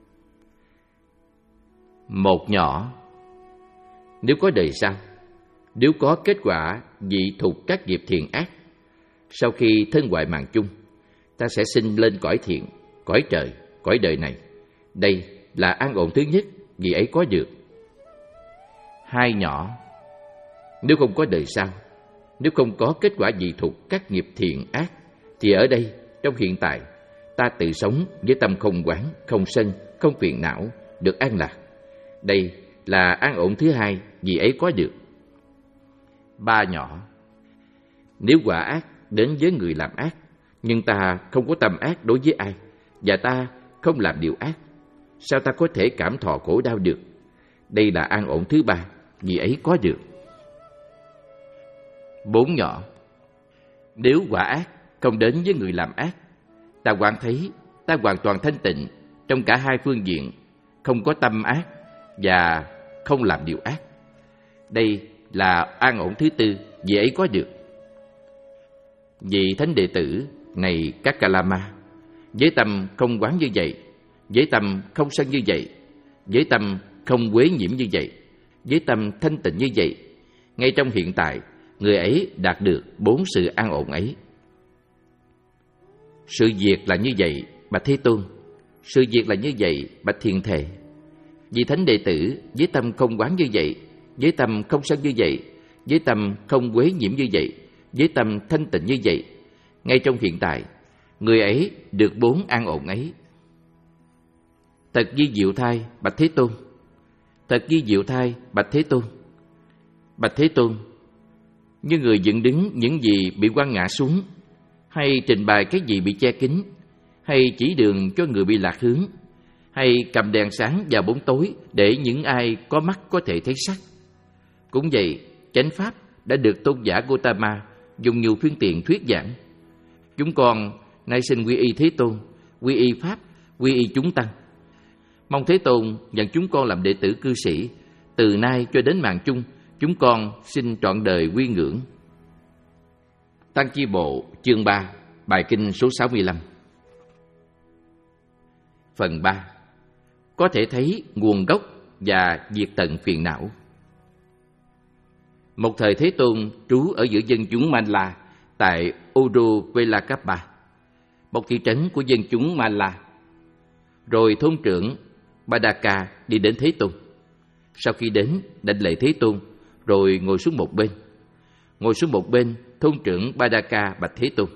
Một nhỏ, nếu có đời sau, nếu có kết quả dị thục các nghiệp thiện ác, sau khi thân hoại mạng chung, ta sẽ sinh lên cõi thiện, cõi trời, cõi đời này. Đây là an ổn thứ nhất, vì ấy có được. Hai nhỏ, nếu không có đời sau, nếu không có kết quả dị thục các nghiệp thiện ác, thì ở đây, trong hiện tại, ta tự sống với tâm không quán, không sân, không phiền não, được an lạc. Đây là an ổn thứ hai, vì ấy có được. Ba nhỏ, nếu quả ác đến với người làm ác, nhưng ta không có tâm ác đối với ai, và ta không làm điều ác, sao ta có thể cảm thọ khổ đau được? Đây là an ổn thứ ba, vì ấy có được. Bốn nhỏ, nếu quả ác không đến với người làm ác, ta hoàn thấy ta hoàn toàn thanh tịnh trong cả hai phương diện, không có tâm ác và không làm điều ác. Đây là an ổn thứ tư, vì ấy có được. Vì thánh đệ tử này các Kalama, với tâm không quán như vậy, với tâm không sân như vậy, với tâm không quế nhiễm như vậy, với tâm thanh tịnh như vậy, ngay trong hiện tại, người ấy đạt được bốn sự an ổn ấy. Sự việc là như vậy, bạch Thế Tôn. Sự việc là như vậy, bạch Thiền Thề. Vì thánh đệ tử với tâm không quán như vậy, với tâm không sân như vậy, với tâm không quế nhiễm như vậy, với tâm thanh tịnh như vậy, ngay trong hiện tại, người ấy được bốn an ổn ấy. Thật vi diệu thay, bạch Thế Tôn. Thật vi diệu thay, bạch Thế Tôn. Bạch Thế Tôn, như người dựng đứng những gì bị quăng ngã xuống, hay trình bày cái gì bị che kín, hay chỉ đường cho người bị lạc hướng, hay cầm đèn sáng vào bóng tối để những ai có mắt có thể thấy sắc, Cũng vậy, chánh pháp đã được tôn giả Gautama dùng nhiều phương tiện thuyết giảng. Chúng con nay xin quy y Thế Tôn, quy y Pháp, quy y chúng tăng. Mong Thế Tôn nhận chúng con làm đệ tử cư sĩ. Từ nay cho đến mạng chung, chúng con xin trọn đời quy ngưỡng. Tăng Chi Bộ chương ba, bài kinh số sáu mươi lăm. Phần ba. Có thể thấy nguồn gốc và diệt tận phiền não. Một thời Thế Tôn trú ở giữa dân chúng Malla tại Uruvelakapa, một thị trấn của dân chúng Malla. Rồi thôn trưởng Badaka đi đến Thế Tôn. Sau khi đến, đảnh lễ Thế Tôn, rồi ngồi xuống một bên. Ngồi xuống một bên, thôn trưởng Badaka bạch Thế Tôn: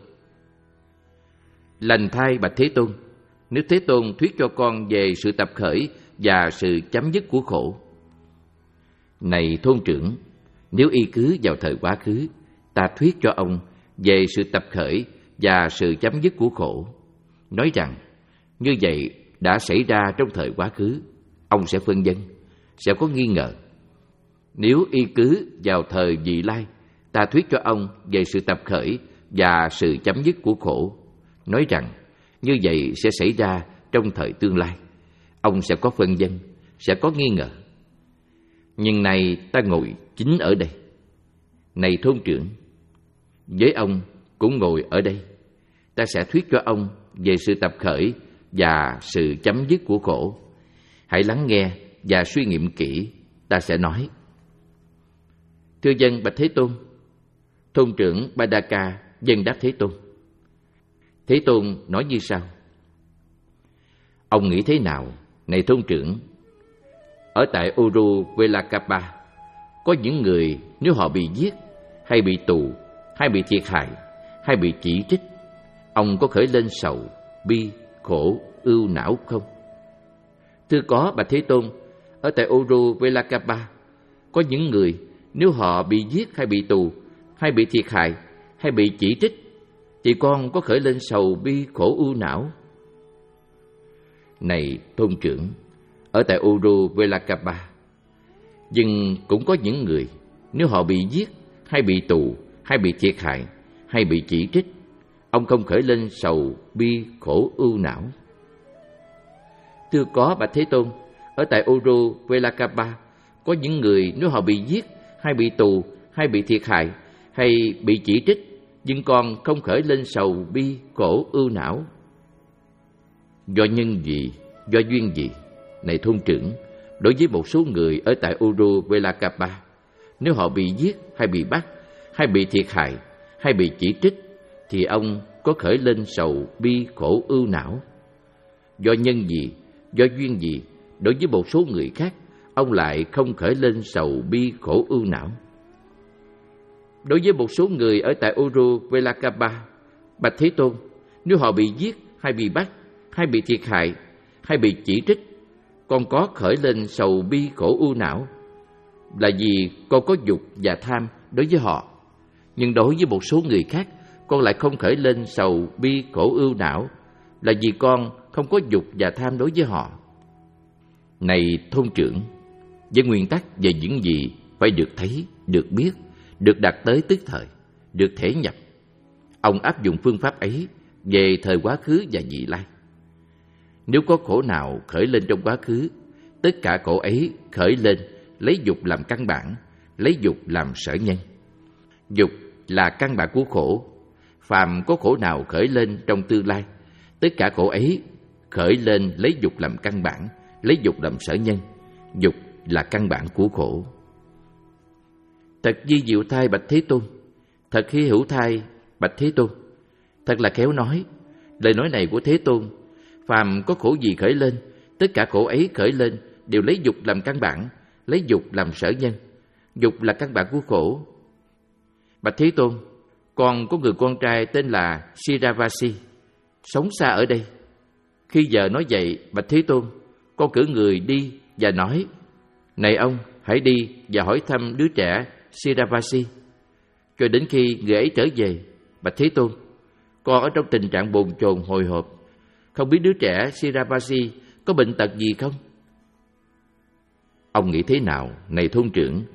Lành thay bạch Thế Tôn, nếu Thế Tôn thuyết cho con về sự tập khởi và sự chấm dứt của khổ. Này thôn trưởng, nếu y cứ vào thời quá khứ, ta thuyết cho ông về sự tập khởi và sự chấm dứt của khổ, nói rằng như vậy đã xảy ra trong thời quá khứ, ông sẽ phân vân, sẽ có nghi ngờ. Nếu y cứ vào thời vị lai, ta thuyết cho ông về sự tập khởi và sự chấm dứt của khổ, nói rằng như vậy sẽ xảy ra trong thời tương lai, ông sẽ có phân vân, sẽ có nghi ngờ. Nhưng nay ta ngồi chính ở đây. Này thôn trưởng, với ông cũng ngồi ở đây, ta sẽ thuyết cho ông về sự tập khởi và sự chấm dứt của khổ. Hãy lắng nghe và suy nghiệm kỹ, ta sẽ nói. Thưa dân bạch Thế Tôn. Thôn trưởng Badaka dân đáp Thế Tôn. Thế Tôn nói như sau: Ông nghĩ thế nào, này thôn trưởng? Ở tại Uruvelakapa, có những người nếu họ bị giết, hay bị tù, hay bị thiệt hại, hay bị chỉ trích, ông có khởi lên sầu, bi, khổ, ưu não không? Thưa có bạch Thế Tôn. Ở tại Uruvelakapa, có những người nếu họ bị giết, hay bị tù, hay bị thiệt hại, hay bị chỉ trích, thì con có khởi lên sầu, bi, khổ, ưu não. Này thôn trưởng, ở tại Uruvelakapa, nhưng cũng có những người nếu họ bị giết, hay bị tù, hay bị thiệt hại, hay bị chỉ trích, ông không khởi lên sầu, bi, khổ, ưu não. Thưa có bạch Thế Tôn. Ở tại Uruvelakapa, có những người nếu họ bị giết, hay bị tù, hay bị thiệt hại, hay bị chỉ trích, nhưng con không khởi lên sầu, bi, khổ, ưu não. Do nhân gì, do duyên gì, này thôn trưởng, đối với một số người ở tại Uruvelakapa, nếu họ bị giết, hay bị bắt, hay bị thiệt hại, hay bị chỉ trích, thì ông có khởi lên sầu, bi, khổ, ưu não. Do nhân gì, do duyên gì, đối với một số người khác, ông lại không khởi lên sầu, bi, khổ, ưu não. Đối với một số người ở tại Uruvelakapa, bạch Thế Tôn, nếu họ bị giết, hay bị bắt, hay bị thiệt hại, hay bị chỉ trích, con có khởi lên sầu, bi, khổ, ưu não, là vì con có dục và tham đối với họ. Nhưng đối với một số người khác, con lại không khởi lên sầu, bi, khổ, ưu não, là vì con không có dục và tham đối với họ. Này thôn trưởng, với nguyên tắc về những gì phải được thấy, được biết, được đạt tới tức thời, được thể nhập, ông áp dụng phương pháp ấy về thời quá khứ và vị lai. Nếu có khổ nào khởi lên trong quá khứ, tất cả khổ ấy khởi lên lấy dục làm căn bản, lấy dục làm sở nhân. Dục là căn bản của khổ. Phàm có khổ nào khởi lên trong tương lai, tất cả khổ ấy khởi lên lấy dục làm căn bản, lấy dục làm sở nhân. Dục là căn bản của khổ. Thật vi diệu thay bạch Thế Tôn, thật hy hữu thay bạch Thế Tôn. Thật là khéo nói. Lời nói này của Thế Tôn, phàm có khổ gì khởi lên, tất cả khổ ấy khởi lên đều lấy dục làm căn bản, lấy dục làm sở nhân. Dục là căn bản của khổ. Bạch Thế Tôn, con có người con trai tên là Siravasi, sống xa ở đây. Khi giờ nói vậy, bạch Thế Tôn, con cử người đi và nói: Này ông, hãy đi và hỏi thăm đứa trẻ Siravasi. Cho đến khi người ấy trở về, bạch Thế Tôn, con ở trong tình trạng bồn chồn hồi hộp, không biết đứa trẻ Siravasi có bệnh tật gì không? Ông nghĩ thế nào, này thôn trưởng,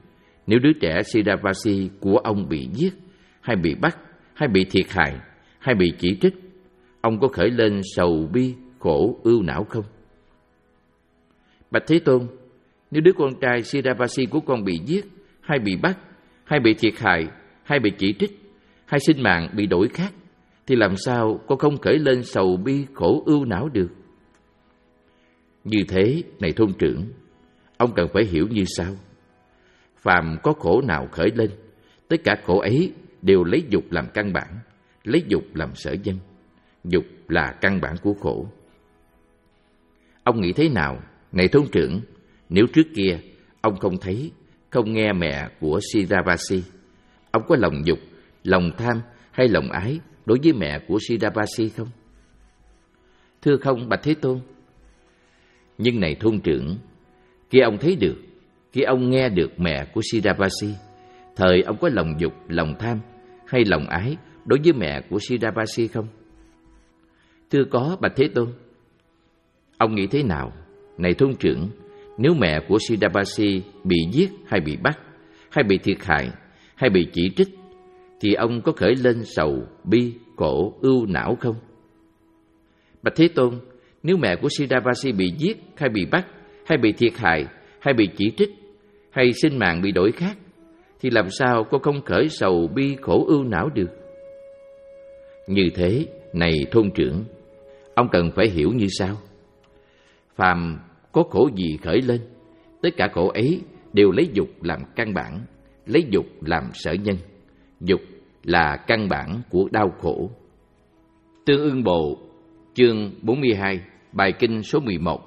Nếu đứa trẻ Siravasi của ông bị giết, hay bị bắt, hay bị thiệt hại, hay bị chỉ trích, ông có khởi lên sầu bi, khổ, ưu não không? Bạch Thế Tôn, nếu đứa con trai Siravasi của con bị giết, hay bị bắt, hay bị thiệt hại, hay bị chỉ trích, hay sinh mạng bị đổi khác, thì làm sao con không khởi lên sầu bi, khổ, ưu não được? Như thế, này thôn trưởng, ông cần phải hiểu như sau. Phàm có khổ nào khởi lên, tất cả khổ ấy đều lấy dục làm căn bản, lấy dục làm sở dân. Dục là căn bản của khổ. Ông nghĩ thế nào, này thôn trưởng, nếu trước kia ông không thấy, không nghe mẹ của Siravasi, ông có lòng dục, lòng tham hay lòng ái đối với mẹ của Siravasi không? Thưa không, bạch Thế Tôn. Nhưng này thôn trưởng, khi ông thấy được, khi ông nghe được mẹ của Siravasi, thời ông có lòng dục, lòng tham hay lòng ái đối với mẹ của Siravasi không? Thưa có, bạch Thế Tôn. Ông nghĩ thế nào, này thôn trưởng, nếu mẹ của Siravasi bị giết hay bị bắt, hay bị thiệt hại, hay bị chỉ trích, thì ông có khởi lên sầu, bi, khổ, ưu não không? Bạch Thế Tôn, nếu mẹ của Siravasi bị giết hay bị bắt, hay bị thiệt hại, hay bị chỉ trích, hay sinh mạng bị đổi khác, thì làm sao cô không khởi sầu, bi, khổ, ưu não được? Như thế, này thôn trưởng, ông cần phải hiểu như sau. Phàm có khổ gì khởi lên, tất cả khổ ấy đều lấy dục làm căn bản, lấy dục làm sở nhân. Dục là căn bản của đau khổ. Tương ưng bộ, chương bốn mươi hai, bài kinh số mười một.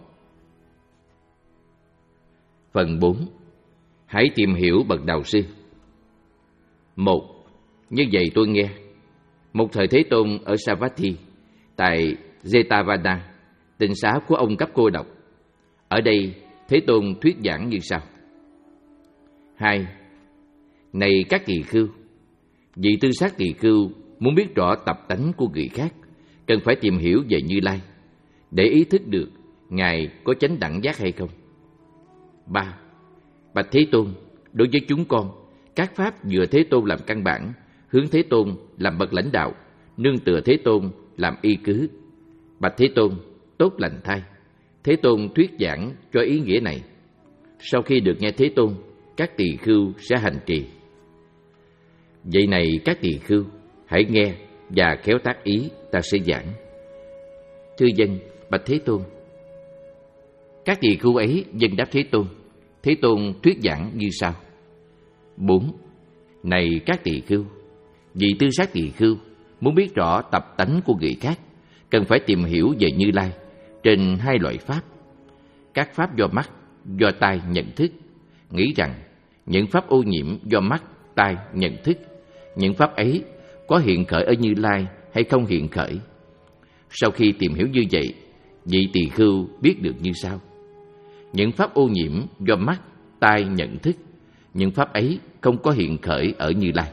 Phần bốn. Hãy tìm hiểu bậc đạo sư. Một. Như vậy tôi nghe, một thời Thế Tôn ở Savatthi, tại Jetavana, tịnh xá của ông Cấp Cô Độc. Ở đây, Thế Tôn thuyết giảng như sau. Hai. Này các tỳ khưu, vị tư sát tỳ khưu muốn biết rõ tập tánh của người khác, cần phải tìm hiểu về Như Lai, để ý thức được Ngài có chánh đẳng giác hay không. Ba. Bạch Thế Tôn, đối với chúng con, các pháp dựa Thế Tôn làm căn bản, hướng Thế Tôn làm bậc lãnh đạo, nương tựa Thế Tôn làm y cứ. Bạch Thế Tôn, tốt lành thay. Thế Tôn thuyết giảng cho ý nghĩa này. Sau khi được nghe Thế Tôn, các tỳ khưu sẽ hành trì. Vậy này các tỳ khưu, hãy nghe và khéo tác ý, ta sẽ giảng. Thưa dân, bạch Thế Tôn. Các tỳ khưu ấy dân đáp Thế Tôn. Thế Tôn thuyết giảng như sau. Bốn. Này các tỳ khưu, vị tư sát tỳ khưu muốn biết rõ tập tánh của người khác, cần phải tìm hiểu về Như Lai trên hai loại pháp. Các pháp do mắt, do tai nhận thức, nghĩ rằng những pháp ô nhiễm do mắt, tai nhận thức, những pháp ấy có hiện khởi ở Như Lai hay không hiện khởi. Sau khi tìm hiểu như vậy, vị tỳ khưu biết được như sau. Những pháp ô nhiễm do mắt, tai nhận thức, những pháp ấy không có hiện khởi ở Như Lai.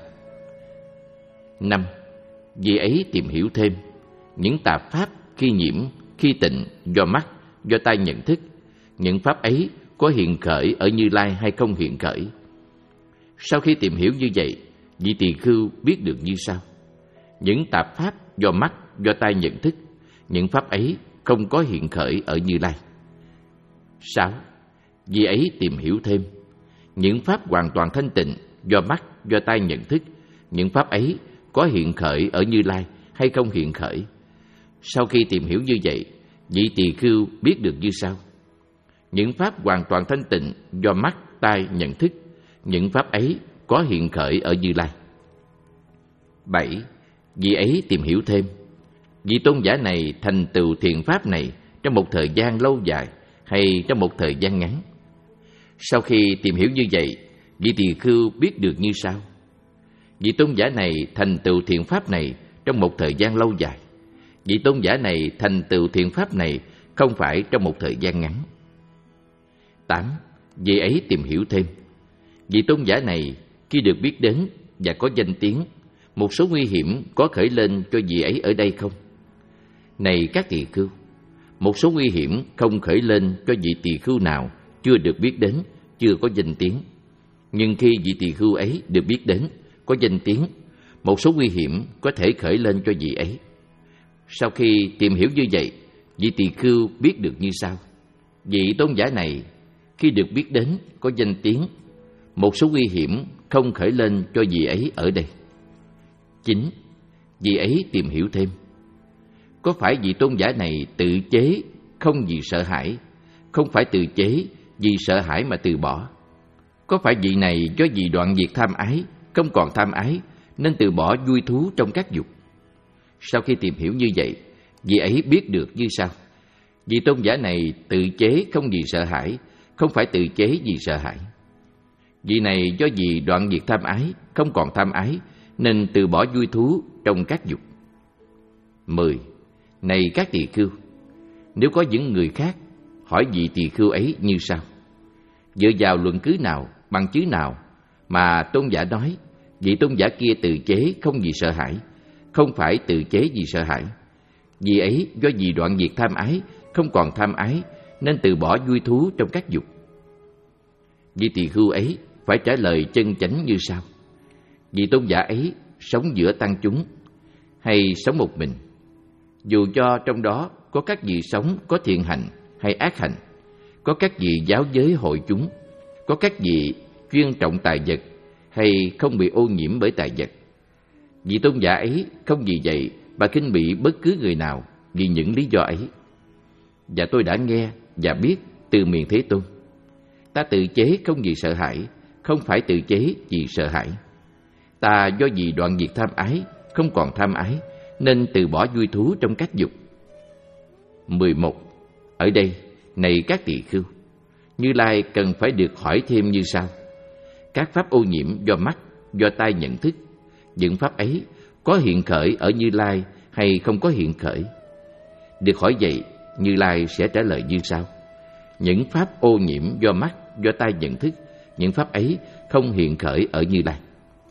Năm. Vị ấy tìm hiểu thêm những tạp pháp khi nhiễm, khi tịnh do mắt, do tai nhận thức, những pháp ấy có hiện khởi ở Như Lai hay không hiện khởi. Sau khi tìm hiểu như vậy, vị tỳ khưu biết được như sau. Những tạp pháp do mắt, do tai nhận thức, những pháp ấy không có hiện khởi ở Như Lai. Sáu. Vị ấy tìm hiểu thêm những pháp hoàn toàn thanh tịnh do mắt, do tai nhận thức, những pháp ấy có hiện khởi ở Như Lai hay không hiện khởi. Sau khi tìm hiểu như vậy, vị tỳ khưu biết được như sau. Những pháp hoàn toàn thanh tịnh do mắt, tai nhận thức, những pháp ấy có hiện khởi ở Như Lai. Bảy. Vị ấy tìm hiểu thêm vị tôn giả này thành tựu thiện pháp này trong một thời gian lâu dài hay trong một thời gian ngắn. Sau khi tìm hiểu như vậy, vị tỳ khưu biết được như sau. Vị tôn giả này thành tựu thiện pháp này trong một thời gian lâu dài. Vị tôn giả này thành tựu thiện pháp này không phải trong một thời gian ngắn. Tám. Vị ấy tìm hiểu thêm vị tôn giả này khi được biết đến và có danh tiếng, một số nguy hiểm có khởi lên cho vị ấy ở đây không? Này các tỳ khưu, một số nguy hiểm không khởi lên cho vị tỳ khưu nào chưa được biết đến, chưa có danh tiếng. Nhưng khi vị tỳ khưu ấy được biết đến, có danh tiếng, một số nguy hiểm có thể khởi lên cho vị ấy. Sau khi tìm hiểu như vậy, vị tỳ khưu biết được như sau: vị tôn giả này khi được biết đến, có danh tiếng, một số nguy hiểm không khởi lên cho vị ấy ở đây. Chính, vị ấy tìm hiểu thêm, có phải vị tôn giả này tự chế không vì sợ hãi, không phải tự chế vì sợ hãi mà từ bỏ? Có phải vị này do vì đoạn diệt tham ái, không còn tham ái nên từ bỏ vui thú trong các dục? Sau khi tìm hiểu như vậy, vị ấy biết được như sau: vị tôn giả này tự chế không vì sợ hãi, không phải tự chế vì sợ hãi. Vị này do vì đoạn diệt tham ái, không còn tham ái nên từ bỏ vui thú trong các dục. Mười. Này các tỳ khưu, nếu có những người khác hỏi vị tỳ khưu ấy như sau: dựa vào luận cứ nào, bằng chứng nào mà tôn giả nói vị tôn giả kia tự chế không vì sợ hãi, không phải tự chế vì sợ hãi? Vị ấy do vì đoạn diệt tham ái, không còn tham ái nên từ bỏ vui thú trong các dục. Vị tỳ khưu ấy phải trả lời chân chánh như sau: vị tôn giả ấy sống giữa tăng chúng hay sống một mình, dù cho trong đó có các vị sống có thiện hành hay ác hành, có các vị giáo giới hội chúng, có các vị chuyên trọng tài vật hay không bị ô nhiễm bởi tài vật, vị tôn giả ấy không vì vậy mà khinh bỉ bất cứ người nào vì những lý do ấy. Và tôi đã nghe và biết từ miệng Thế Tôn, ta tự chế không vì sợ hãi, không phải tự chế vì sợ hãi. Ta do vì đoạn diệt tham ái, không còn tham ái nên từ bỏ vui thú trong các dục. Mười một. Ở đây, này các tỳ khưu, Như Lai cần phải được hỏi thêm như sau: các pháp ô nhiễm do mắt, do tai nhận thức, những pháp ấy có hiện khởi ở Như Lai hay không có hiện khởi? Được hỏi vậy, Như Lai sẽ trả lời như sau: những pháp ô nhiễm do mắt, do tai nhận thức, những pháp ấy không hiện khởi ở Như Lai.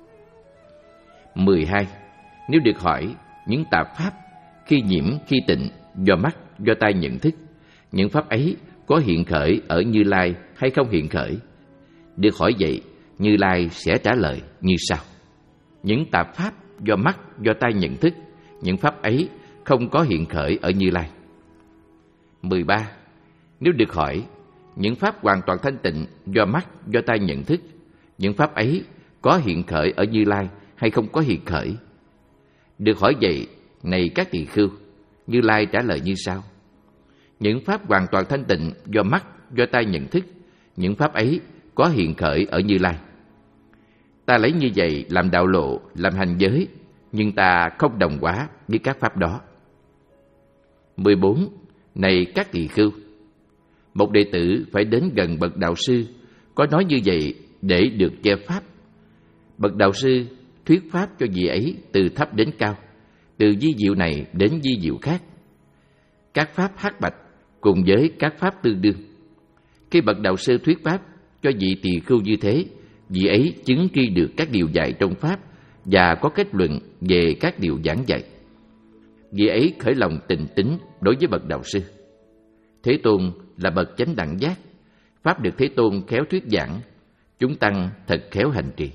Mười hai. Nếu được hỏi những tạp pháp khi nhiễm, khi tịnh, do mắt, do tai nhận thức, những pháp ấy có hiện khởi ở Như Lai hay không hiện khởi? Được hỏi vậy, Như Lai sẽ trả lời như sau: những tạp pháp do mắt, do tai nhận thức, những pháp ấy không có hiện khởi ở Như Lai. Mười ba. Nếu được hỏi những pháp hoàn toàn thanh tịnh do mắt, do tai nhận thức, những pháp ấy có hiện khởi ở Như Lai hay không có hiện khởi? Được hỏi vậy, này các tỳ khưu, Như Lai trả lời như sau: những pháp hoàn toàn thanh tịnh do mắt, do tai nhận thức, những pháp ấy có hiện khởi ở Như Lai. Ta lấy như vậy làm đạo lộ, làm hành giới, nhưng ta không đồng hóa với các pháp đó. Mười bốn. Này các tỳ khưu, một đệ tử phải đến gần bậc đạo sư có nói như vậy để được che pháp. Bậc đạo sư thuyết pháp cho vị ấy từ thấp đến cao, từ vi diệu này đến vi diệu khác, các pháp hắc bạch cùng với các pháp tương đương. Khi bậc đạo sư thuyết pháp cho vị tỳ khưu như thế, vị ấy chứng tri được các điều dạy trong pháp và có kết luận về các điều giảng dạy. Vị ấy khởi lòng tình tín đối với bậc đạo sư. Thế Tôn là bậc chánh đẳng giác, pháp được Thế Tôn khéo thuyết giảng, chúng tăng thật khéo hành trì.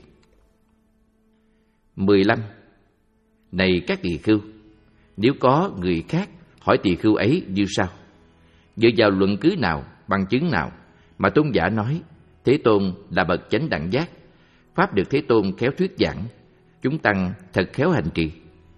Mười lăm. Này các tỳ khưu, nếu có người khác hỏi tỳ khưu ấy như sau: dựa vào luận cứ nào, bằng chứng nào mà tôn giả nói Thế Tôn là bậc chánh đẳng giác, pháp được Thế Tôn khéo thuyết giảng, chúng tăng thật khéo hành trì?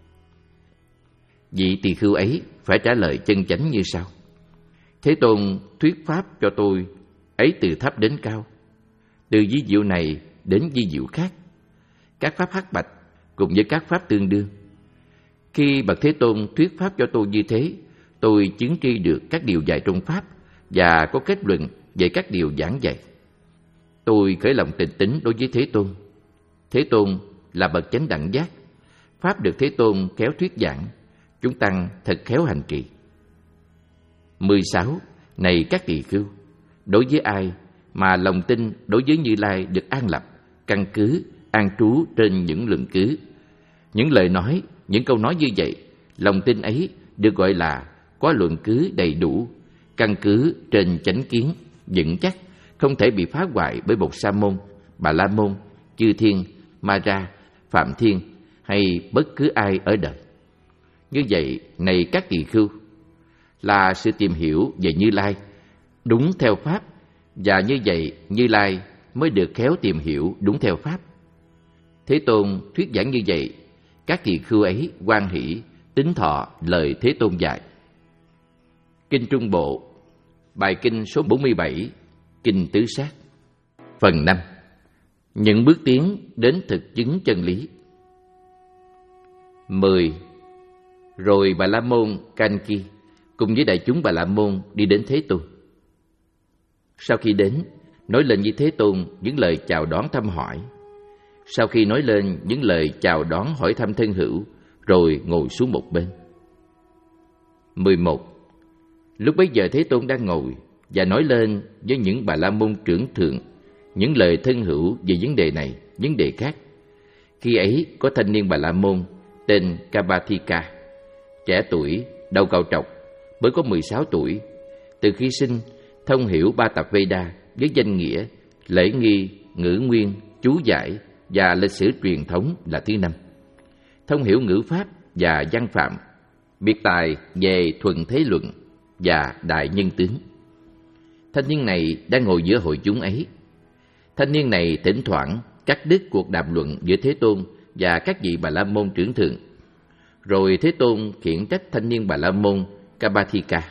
Vị tỳ khưu ấy phải trả lời chân chánh như sau: Thế Tôn thuyết pháp cho tôi ấy từ thấp đến cao, từ vi diệu này đến vi diệu khác, các pháp hắc bạch cùng với các pháp tương đương. Khi bậc Thế Tôn thuyết pháp cho tôi như thế, tôi chứng tri được các điều dạy trong pháp và có kết luận về các điều giảng dạy. Tôi khởi lòng tình tín đối với Thế Tôn. Thế Tôn là bậc chánh đẳng giác, pháp được Thế Tôn khéo thuyết giảng, chúng tăng thật khéo hành trì. Mười sáu. Này các tỳ khưu, đối với ai mà lòng tin đối với Như Lai được an lập, căn cứ, an trú trên những luận cứ, những lời nói, những câu nói như vậy, lòng tin ấy được gọi là có luận cứ đầy đủ, căn cứ trên chánh kiến, vững chắc, không thể bị phá hoại bởi một sa môn, Bà La Môn, Chư Thiên, Ma Ra, Phạm Thiên hay bất cứ ai ở đời. Như vậy, này các tỳ khưu, là sự tìm hiểu về Như Lai đúng theo Pháp, và như vậy Như Lai mới được khéo tìm hiểu đúng theo Pháp. Thế Tôn thuyết giảng như vậy, các tỳ khưu ấy hoan hỷ tín thọ lời Thế Tôn dạy. Kinh Trung Bộ, bài kinh số bốn mươi bảy, Kinh Tứ Sát. Phần năm. Những bước tiến đến thực chứng chân lý. Mười. Rồi Bà La Môn Kanki cùng với đại chúng Bà La Môn đi đến Thế Tôn. Sau khi đến, nói lên với Thế Tôn những lời chào đón thăm hỏi. Sau khi nói lên những lời chào đón hỏi thăm thân hữu, rồi ngồi xuống một bên. Mười một. Lúc bấy giờ Thế Tôn đang ngồi và nói lên với những Bà La Môn trưởng thượng những lời thân hữu về vấn đề này, vấn đề khác. Khi ấy có thanh niên Bà La Môn tên Kabathika, trẻ tuổi, đầu cạo trọc, mới có mười sáu tuổi. Từ khi sinh, thông hiểu ba tập Veda với danh nghĩa, lễ nghi, ngữ nguyên, chú giải và lịch sử truyền thống là thứ năm. Thông hiểu ngữ pháp và văn phạm, biệt tài về thuần thế luận và đại nhân tướng. Thanh niên này đang ngồi giữa hội chúng ấy. Thanh niên này thỉnh thoảng cắt đứt cuộc đàm luận giữa Thế Tôn và các vị Bà La Môn trưởng thượng. Rồi Thế Tôn khiển trách thanh niên Bà La Môn Kabathika: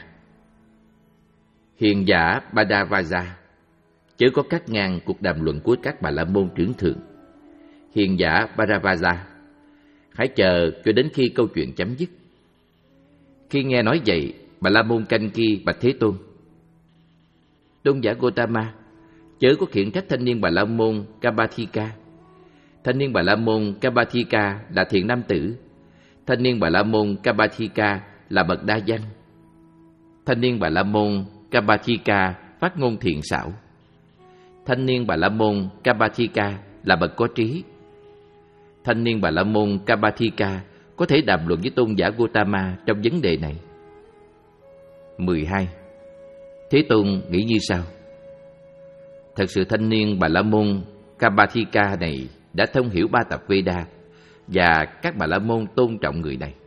Hiền giả Bhadavaja, chớ có cắt ngang cuộc đàm luận của các Bà La Môn trưởng thượng. Hiền giả Bhadavaja, hãy chờ cho đến khi câu chuyện chấm dứt. Khi nghe nói vậy, Bà La Môn Kanki bạch Thế Tôn: Tôn giả Gotama, chớ có khiển trách thanh niên Bà La Môn Kabathika. Thanh niên Bà La Môn Kabathika là thiện nam tử. Thanh niên Bà La Môn Kabathika là bậc đa văn. Thanh niên Bà La Môn Kabathika phát ngôn thiện xảo. Thanh niên Bà La Môn Kabathika là bậc có trí. Thanh niên Bà La Môn Kabathika có thể đàm luận với tôn giả Gotama trong vấn đề này. Mười hai. Thế Tôn nghĩ như sau: Thật sự thanh niên Bà La Môn Kabathika này đã thông hiểu ba tập Veda, và các Bà La Môn tôn trọng người này.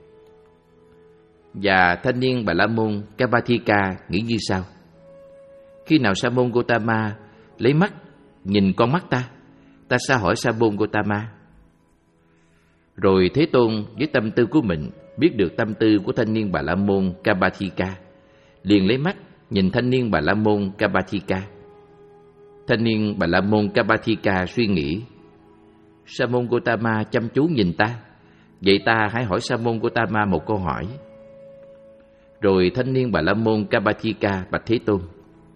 Và thanh niên Bà La Môn Kabathika nghĩ như sau: Khi nào Sa môn Gotama lấy mắt nhìn con mắt ta, ta sẽ hỏi Sa môn Gotama. Rồi Thế Tôn với tâm tư của mình biết được tâm tư của thanh niên Bà La Môn Kabathika, liền lấy mắt nhìn thanh niên Bà La Môn Kabathika. Thanh niên Bà La Môn Kabathika suy nghĩ: Sa môn Gotama chăm chú nhìn ta, vậy ta hãy hỏi Sa môn Gotama một câu hỏi. Rồi thanh niên Bà La Môn Kabathika bạch Thế Tôn: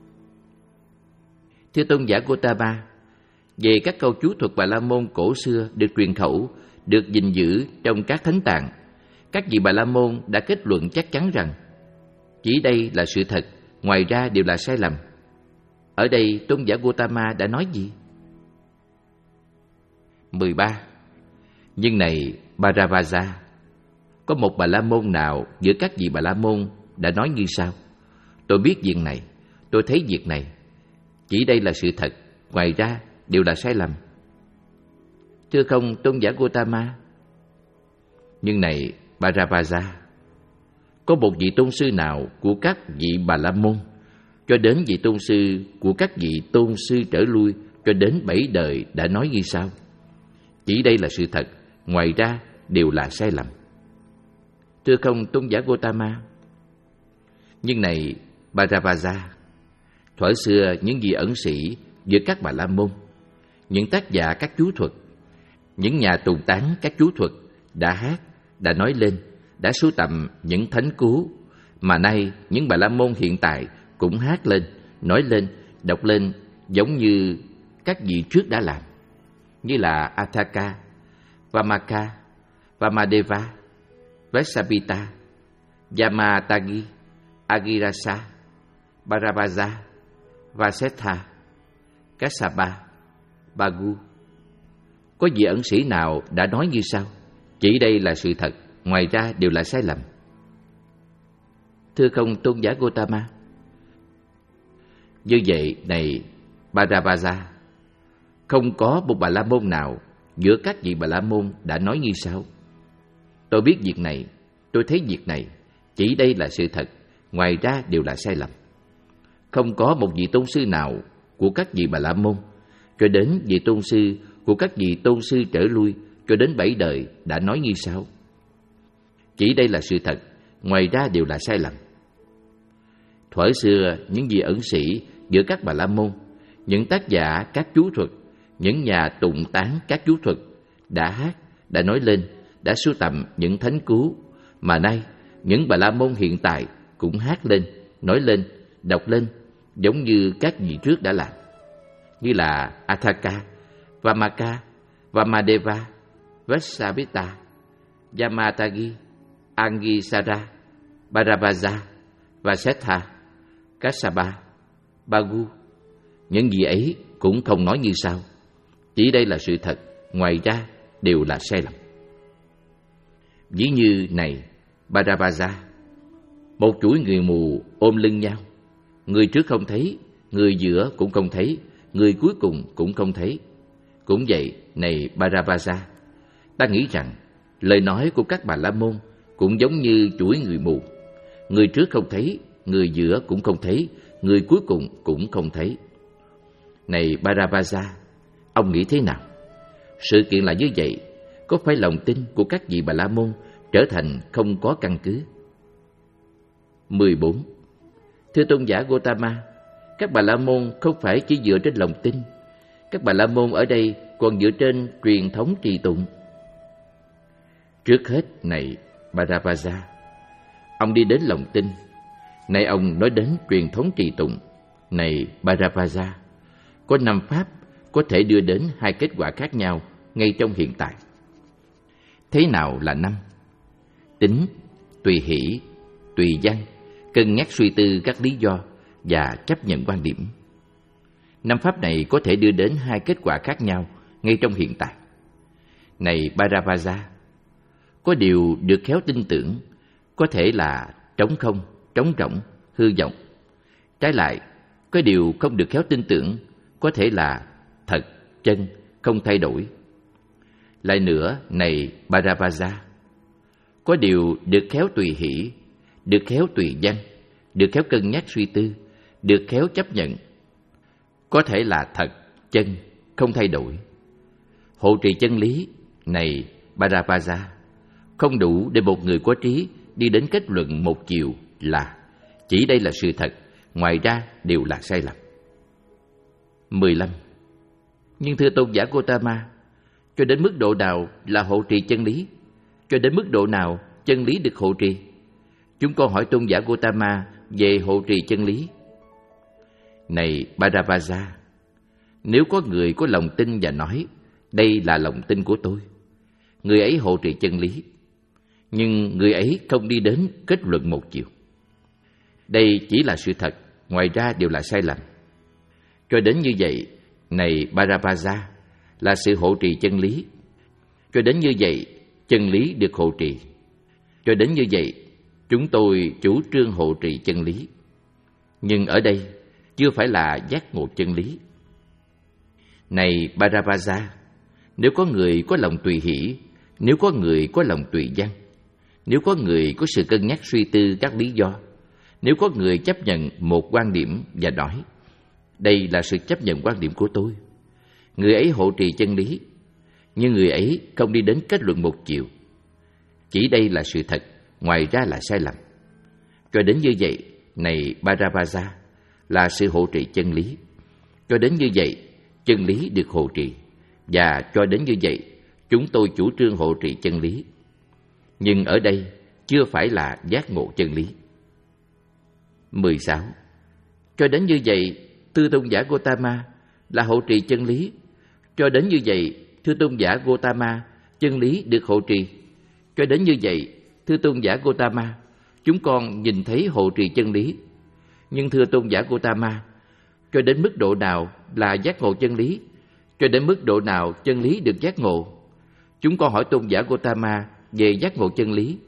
Thưa tôn giả Gotama, về các câu chú thuật Bà La Môn cổ xưa được truyền khẩu, được gìn giữ trong các thánh tạng, các vị Bà La Môn đã kết luận chắc chắn rằng chỉ đây là sự thật, ngoài ra đều là sai lầm. Ở đây tôn giả Gotama đã nói gì? Mười ba. Nhưng này Bhadavaja, có một Bà La Môn nào giữa các vị Bà La Môn đã nói như sau: Tôi biết việc này, tôi thấy việc này, chỉ đây là sự thật, ngoài ra đều là sai lầm. Thưa không tôn giả Gotama. Nhưng này Bhadavaja, có một vị tôn sư nào của các vị Bà La Môn cho đến vị tôn sư của các vị tôn sư trở lui cho đến bảy đời đã nói như sau: Chỉ đây là sự thật, ngoài ra đều là sai lầm. Thưa không tôn giả Gotama. Nhưng này Bhadavaja, thuở xưa những vị ẩn sĩ giữa các Bà La Môn, những tác giả các chú thuật, những nhà tùng tán các chú thuật đã hát, đã nói lên, đã sưu tầm những thánh cú mà nay những Bà La Môn hiện tại cũng hát lên, nói lên, đọc lên giống như các vị trước đã làm, như là Athaka, Vamaka, Vamadeva, Vesabita, Yamatagi, Agirasa, Bharavaja, Vasetha, Kassapa, Bagu. Có vị ẩn sĩ nào đã nói như sau: Chỉ đây là sự thật, ngoài ra đều là sai lầm. Thưa không tôn giả Gotama. Như vậy này Bhadavaja, không có một Bà La Môn nào giữa các vị Bà La Môn đã nói như sau: tôi biết việc này, tôi thấy việc này, chỉ đây là sự thật, ngoài ra đều là sai lầm. Không có một vị tôn sư nào của các vị Bà La Môn cho đến vị tôn sư của các vị tôn sư trở lui cho đến bảy đời đã nói như sau: chỉ đây là sự thật, ngoài ra đều là sai lầm. Thuở xưa, những vị ẩn sĩ giữa các Bà La Môn, những tác giả các chú thuật, những nhà tụng tán các chú thuật đã hát, đã nói lên, đã sưu tầm những thánh cứu mà nay những Bà La Môn hiện tại cũng hát lên, nói lên, đọc lên, giống như các vị trước đã làm, như là Athaka, Vamaka, Vamadeva, Vessavita, Yamatagi, Angisara, Bharavaja, Vasetha, Kassapa, Bagu. Những gì ấy cũng không nói như sau: chỉ đây là sự thật, ngoài ra đều là sai lầm. Ví như này, Bharavaja, một chuỗi người mù ôm lưng nhau, người trước không thấy, người giữa cũng không thấy, người cuối cùng cũng không thấy. Cũng vậy, này Bharavaja, ta nghĩ rằng lời nói của các Bà La Môn cũng giống như chuỗi người mù, người trước không thấy, người giữa cũng không thấy, người cuối cùng cũng không thấy. Này Bharavaja, ông nghĩ thế nào? Sự kiện là như vậy, có phải lòng tin của các vị Bà La Môn trở thành không có căn cứ? mười bốn. Thưa tôn giả Gotama, các Bà La Môn không phải chỉ dựa trên lòng tin, các Bà La Môn ở đây còn dựa trên truyền thống trì tụng. Trước hết, này Bharavaja, ông đi đến lòng tin, nay ông nói đến truyền thống trì tụng. Này Bharavaja, có năm pháp có thể đưa đến hai kết quả khác nhau ngay trong hiện tại. Thế nào là năm? Tính, tùy hỷ, tùy văn, cân nhắc suy tư các lý do và chấp nhận quan điểm. Năm pháp này có thể đưa đến hai kết quả khác nhau ngay trong hiện tại. Này Bharavaja, có điều được khéo tin tưởng có thể là trống không, trống rỗng, hư vọng. Trái lại, có điều không được khéo tin tưởng có thể là thật, chân, không thay đổi. Lại nữa, này Bharavaja, có điều được khéo tùy hỷ, được khéo tùy văn, được khéo cân nhắc suy tư, được khéo chấp nhận, có thể là thật, chân, không thay đổi. Hộ trì chân lý, này Bharavaja, không đủ để một người có trí đi đến kết luận một chiều là chỉ đây là sự thật, ngoài ra đều là sai lầm. mười lăm. Nhưng thưa tôn giả Gotama, cho đến mức độ nào là hộ trì chân lý? Cho đến mức độ nào chân lý được hộ trì? Chúng con hỏi tôn giả Gotama về hộ trì chân lý. Này Bharavaja, nếu có người có lòng tin và nói đây là lòng tin của tôi, người ấy hộ trì chân lý, nhưng người ấy không đi đến kết luận một chiều. Đây chỉ là sự thật, ngoài ra đều là sai lầm. Cho đến như vậy, này Bharavaja, là sự hộ trì chân lý. Cho đến như vậy, chân lý được hộ trì. Cho đến như vậy, chúng tôi chủ trương hộ trì chân lý. Nhưng ở đây, chưa phải là giác ngộ chân lý. Này Bharavaja, nếu có người có lòng tùy hỷ, nếu có người có lòng tùy văn, nếu có người có sự cân nhắc suy tư các lý do, nếu có người chấp nhận một quan điểm và nói đây là sự chấp nhận quan điểm của tôi, người ấy hộ trì chân lý, nhưng người ấy không đi đến kết luận một chiều. Chỉ đây là sự thật, ngoài ra là sai lầm. Cho đến như vậy, này Bharavaja, là sự hộ trì chân lý. Cho đến như vậy, chân lý được hộ trì. Và cho đến như vậy, chúng tôi chủ trương hộ trì chân lý. Nhưng ở đây, chưa phải là giác ngộ chân lý. mười sáu. Cho đến như vậy, thưa tôn giả Gotama, là hộ trì chân lý. Cho đến như vậy, thưa tôn giả Gotama, chân lý được hộ trì. Cho đến như vậy, thưa tôn giả Gotama, chúng con nhìn thấy hộ trì chân lý. Nhưng thưa tôn giả Gotama, cho đến mức độ nào là giác ngộ chân lý? Cho đến mức độ nào chân lý được giác ngộ? Chúng con hỏi tôn giả Gotama về giác ngộ chân lý.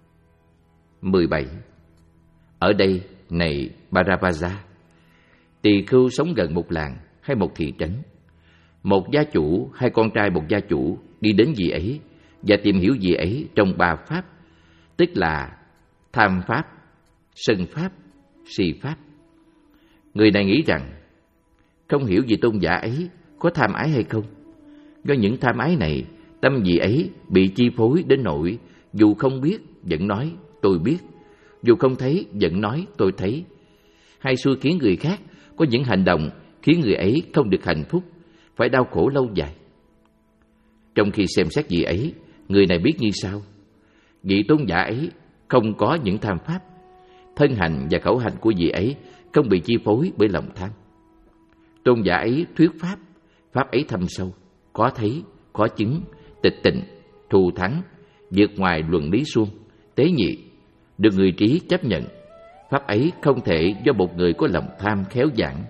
mười bảy. Ở đây, này Bharavaja, tỳ khưu sống gần một làng hay một thị trấn. một gia chủ hay con trai một gia chủ đi đến vị ấy và tìm hiểu vị ấy trong ba pháp, tức là tham pháp, sân pháp, si pháp. Người này nghĩ rằng không hiểu vị tôn giả ấy có tham ái hay không. Do những tham ái này, tâm vị ấy bị chi phối đến nỗi dù không biết vẫn nói tôi biết, dù không thấy vẫn nói tôi thấy, hay xui khiến người khác có những hành động khiến người ấy không được hạnh phúc, phải đau khổ lâu dài. Trong khi xem xét vị ấy, người này biết như sau: vị tôn giả ấy không có những tham pháp, thân hành và khẩu hành của vị ấy không bị chi phối bởi lòng tham. Tôn giả ấy thuyết pháp, pháp ấy thâm sâu, có thấy, có chứng, tịch tịnh, thù thắng, vượt ngoài luận lý suông, tế nhị, được người trí chấp nhận. Pháp ấy không thể do một người có lòng tham khéo giảng.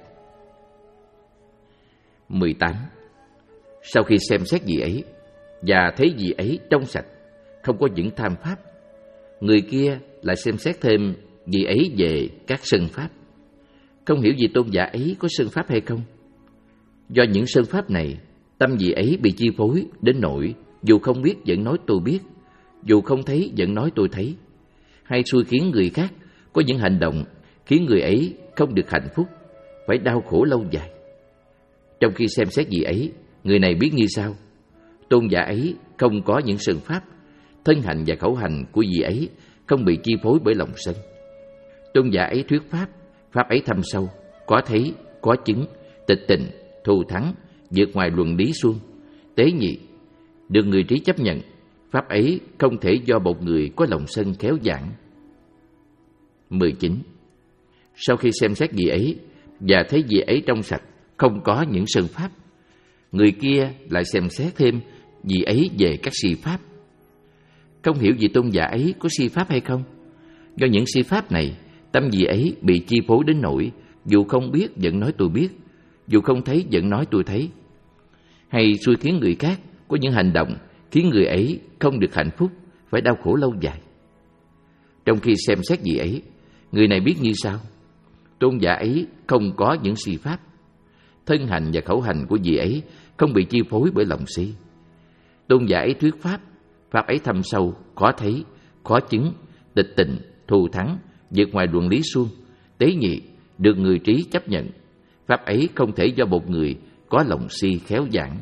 mười tám. Sau khi xem xét vị ấy và thấy vị ấy trong sạch, không có những tham pháp, người kia lại xem xét thêm vị ấy về các sân pháp. Không hiểu vị tôn giả ấy có sân pháp hay không. Do những sân pháp này, tâm vị ấy bị chi phối đến nỗi dù không biết vẫn nói tôi biết, dù không thấy vẫn nói tôi thấy, hay xui khiến người khác có những hành động khiến người ấy không được hạnh phúc, phải đau khổ lâu dài. Trong khi xem xét vị ấy, người này biết như sau: tôn giả ấy không có những sân pháp, thân hành và khẩu hành của vị ấy không bị chi phối bởi lòng sân. Tôn giả ấy thuyết pháp, pháp ấy thâm sâu, có thấy, có chứng, tịch tịnh, thù thắng, vượt ngoài luận lý suông, tế nhị, được người trí chấp nhận. Pháp ấy không thể do một người có lòng sân khéo giảng. mười chín. Sau khi xem xét vị ấy và thấy vị ấy trong sạch, không có những sân pháp, người kia lại xem xét thêm vị ấy về các si pháp. Không hiểu vị tôn giả ấy có si pháp hay không. Do những si pháp này, tâm vị ấy bị chi phối đến nỗi dù không biết vẫn nói tôi biết, dù không thấy vẫn nói tôi thấy, hay xui khiến người khác có những hành động khiến người ấy không được hạnh phúc, phải đau khổ lâu dài. Trong khi xem xét vị ấy, người này biết như sau: tôn giả ấy không có những si pháp, thân hành và khẩu hành của vị ấy không bị chi phối bởi lòng si. Tôn giả ấy thuyết pháp, pháp ấy thâm sâu, có thấy, có chứng, tịch tịnh, thù thắng, vượt ngoài luận lý suông, tế nhị, được người trí chấp nhận. Pháp ấy không thể do một người có lòng si khéo giảng.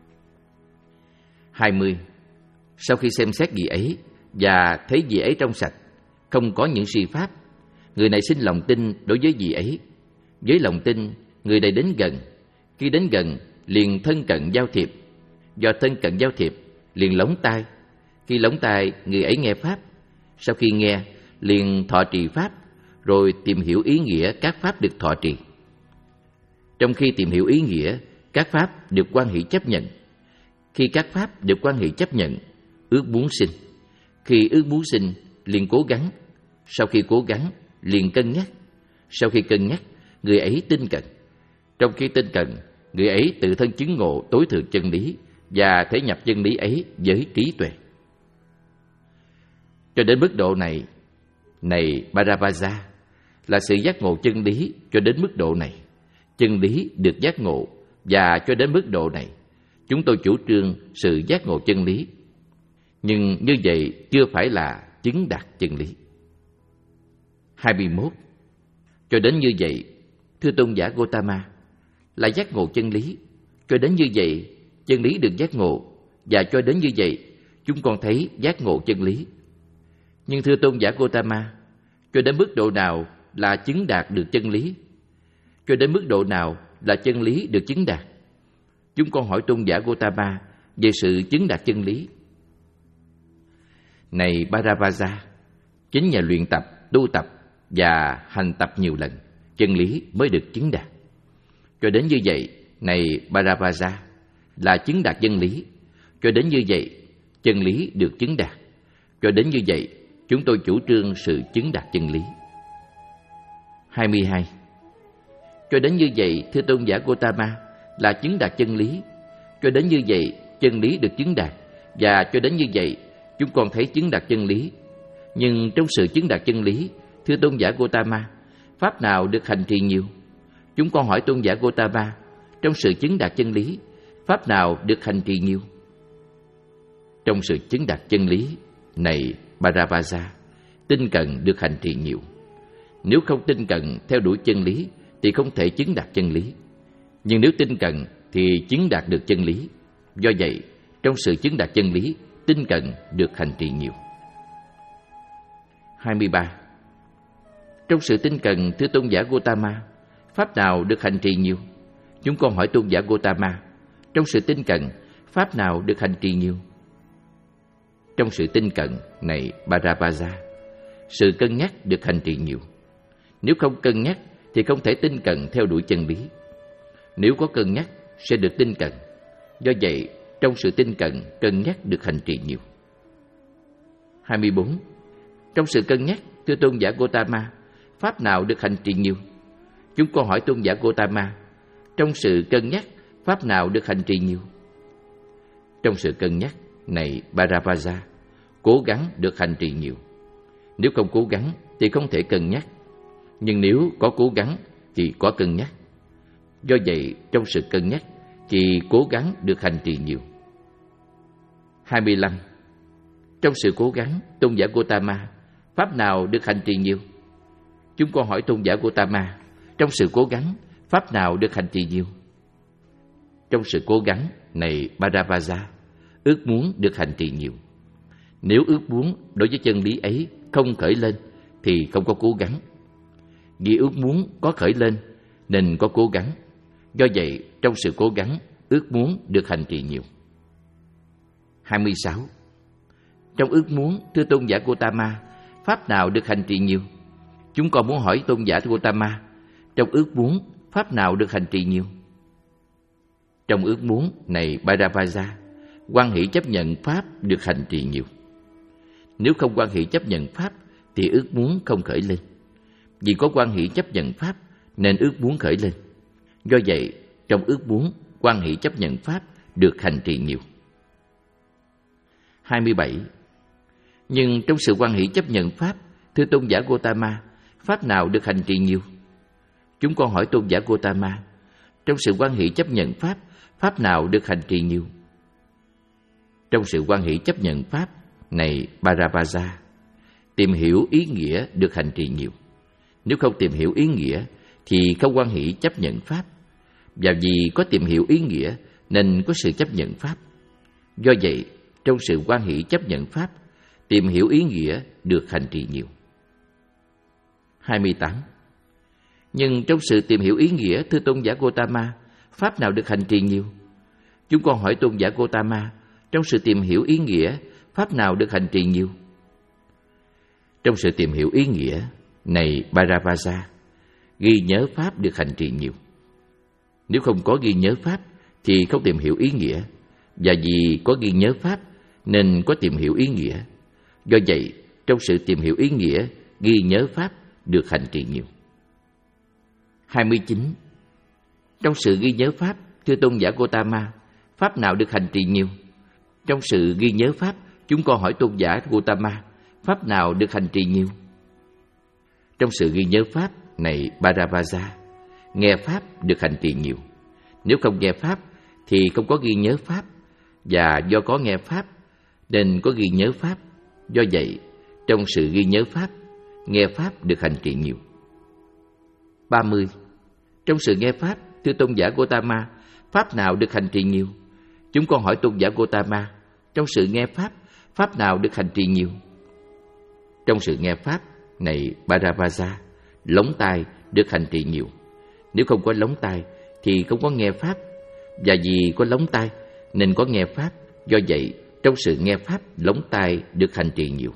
hai mươi. Sau khi xem xét vị ấy và thấy vị ấy trong sạch, không có những si pháp, người này sinh lòng tin đối với vị ấy. Với lòng tin, người này đến gần. Khi đến gần, liền thân cận giao thiệp. Do thân cận giao thiệp, liền lóng tai. Khi lóng tai, người ấy nghe pháp. Sau khi nghe, liền thọ trì pháp, rồi tìm hiểu ý nghĩa các pháp được thọ trì. Trong khi tìm hiểu ý nghĩa, các pháp được quan hỷ chấp nhận. Khi các pháp được quan hỷ chấp nhận, ước muốn sinh. Khi ước muốn sinh, liền cố gắng. Sau khi cố gắng, liền cân nhắc. Sau khi cân nhắc, người ấy tinh cận. Trong khi tinh cận, người ấy tự thân chứng ngộ tối thượng chân lý và thể nhập chân lý ấy với trí tuệ. Cho đến mức độ này, này Bharavaja, là sự giác ngộ chân lý cho đến mức độ này, chân lý được giác ngộ, và cho đến mức độ này, chúng tôi chủ trương sự giác ngộ chân lý. Nhưng như vậy chưa phải là chứng đạt chân lý. hai mươi mốt. Cho đến như vậy, thưa tôn giả Gotama, là giác ngộ chân lý. Cho đến như vậy, chân lý được giác ngộ, và cho đến như vậy, chúng con thấy giác ngộ chân lý. Nhưng thưa tôn giả Gotama, cho đến mức độ nào là chứng đạt được chân lý? Cho đến mức độ nào là chân lý được chứng đạt? Chúng con hỏi tôn giả Gotama về sự chứng đạt chân lý. Này Bharavaja, chính nhờ luyện tập, tu tập và hành tập nhiều lần, chân lý mới được chứng đạt. Cho đến như vậy, này Bharavaja, là chứng đạt chân lý. Cho đến như vậy, chân lý được chứng đạt. Cho đến như vậy, chúng tôi chủ trương sự chứng đạt chân lý. hai mươi hai. Cho đến như vậy, thưa tôn giả Gotama, là chứng đạt chân lý. Cho đến như vậy, chân lý được chứng đạt. Và cho đến như vậy, chúng con thấy chứng đạt chân lý. Nhưng trong sự chứng đạt chân lý, thưa tôn giả Gotama, pháp nào được hành trì nhiều? Chúng con hỏi tôn giả Gotama, trong sự chứng đạt chân lý, pháp nào được hành trì nhiều? Trong sự chứng đạt chân lý này Bharavaja, tinh cần được hành trì nhiều. Nếu không tinh cần theo đuổi chân lý thì không thể chứng đạt chân lý. Nhưng nếu tinh cần thì chứng đạt được chân lý. Do vậy, trong sự chứng đạt chân lý, tinh cần được hành trì nhiều. hai mươi ba. Trong sự tinh cần, thưa tôn giả Gotama, pháp nào được hành trì nhiều? Chúng con hỏi tôn giả Gotama, trong sự tinh cần, pháp nào được hành trì nhiều? Trong sự tinh cận này Bharavaja, sự cân nhắc được hành trì nhiều. Nếu không cân nhắc thì không thể tinh cận theo đuổi chân lý. Nếu có cân nhắc sẽ được tinh cận. Do vậy, trong sự tinh cận, cân nhắc được hành trì nhiều. hai mươi bốn. Trong sự cân nhắc, thưa tôn giả Gotama, pháp nào được hành trì nhiều? Chúng con hỏi tôn giả Gotama, trong sự cân nhắc, pháp nào được hành trì nhiều? Trong sự cân nhắc này Bharavaja, cố gắng được hành trì nhiều. Nếu không cố gắng thì không thể cân nhắc. Nhưng nếu có cố gắng thì có cân nhắc. Do vậy, trong sự cân nhắc thì cố gắng được hành trì nhiều. hai mươi lăm. Trong sự cố gắng, tôn giả Gotama, pháp nào được hành trì nhiều? Chúng con hỏi tôn giả Gotama, trong sự cố gắng, pháp nào được hành trì nhiều? Trong sự cố gắng này Bharavaja, ước muốn được hành trì nhiều. Nếu ước muốn đối với chân lý ấy không khởi lên thì không có cố gắng. Vì ước muốn có khởi lên nên có cố gắng. Do vậy, trong sự cố gắng, ước muốn được hành trì nhiều. hai mươi sáu. Trong ước muốn, thưa tôn giả Gotama, pháp nào được hành trì nhiều? Chúng con muốn hỏi tôn giả Gotama, trong ước muốn, pháp nào được hành trì nhiều? Trong ước muốn này Bharavaja, hoan hỷ chấp nhận pháp được hành trì nhiều. Nếu không hoan hỷ chấp nhận pháp thì ước muốn không khởi lên. Vì có hoan hỷ chấp nhận pháp nên ước muốn khởi lên. Do vậy, trong ước muốn, hoan hỷ chấp nhận pháp được hành trì nhiều. hai mươi bảy. Nhưng trong sự hoan hỷ chấp nhận pháp, thưa tôn giả Gotama, pháp nào được hành trì nhiều? Chúng con hỏi tôn giả Gotama, trong sự hoan hỷ chấp nhận pháp, pháp nào được hành trì nhiều? Trong sự hoan hỷ chấp nhận pháp này Bharavaja, tìm hiểu ý nghĩa được hành trì nhiều. Nếu không tìm hiểu ý nghĩa thì không hoan hỷ chấp nhận pháp. Và vì có tìm hiểu ý nghĩa nên có sự chấp nhận pháp. Do vậy, trong sự hoan hỷ chấp nhận pháp, tìm hiểu ý nghĩa được hành trì nhiều. hai mươi tám. Nhưng trong sự tìm hiểu ý nghĩa, thưa tôn giả Gotama, pháp nào được hành trì nhiều? Chúng con hỏi tôn giả Gotama, trong sự tìm hiểu ý nghĩa, pháp nào được hành trì nhiều? Trong sự tìm hiểu ý nghĩa này Bharavaja, ghi nhớ pháp được hành trì nhiều. Nếu không có ghi nhớ pháp thì không tìm hiểu ý nghĩa. Và vì có ghi nhớ pháp nên có tìm hiểu ý nghĩa. Do vậy, trong sự tìm hiểu ý nghĩa, ghi nhớ pháp được hành trì nhiều. hai mươi chín. Trong sự ghi nhớ pháp, thưa tôn giả Gotama, pháp nào được hành trì nhiều? Trong sự ghi nhớ pháp, chúng con hỏi tôn giả Gotama, pháp nào được hành trì nhiều? Trong sự ghi nhớ pháp này Bharavaja, nghe pháp được hành trì nhiều. Nếu không nghe pháp thì không có ghi nhớ pháp. Và do có nghe pháp nên có ghi nhớ pháp. Do vậy, trong sự ghi nhớ pháp, nghe pháp được hành trì nhiều. ba mươi. Trong sự nghe pháp, thưa tôn giả Gotama, pháp nào được hành trì nhiều? Chúng con hỏi tôn giả Gotama, trong sự nghe pháp, pháp nào được hành trì nhiều? Trong sự nghe pháp này Bharavaja, lóng tai được hành trì nhiều. Nếu không có lóng tai thì không có nghe pháp. Và vì có lóng tai nên có nghe pháp. Do vậy, trong sự nghe pháp, lóng tai được hành trì nhiều.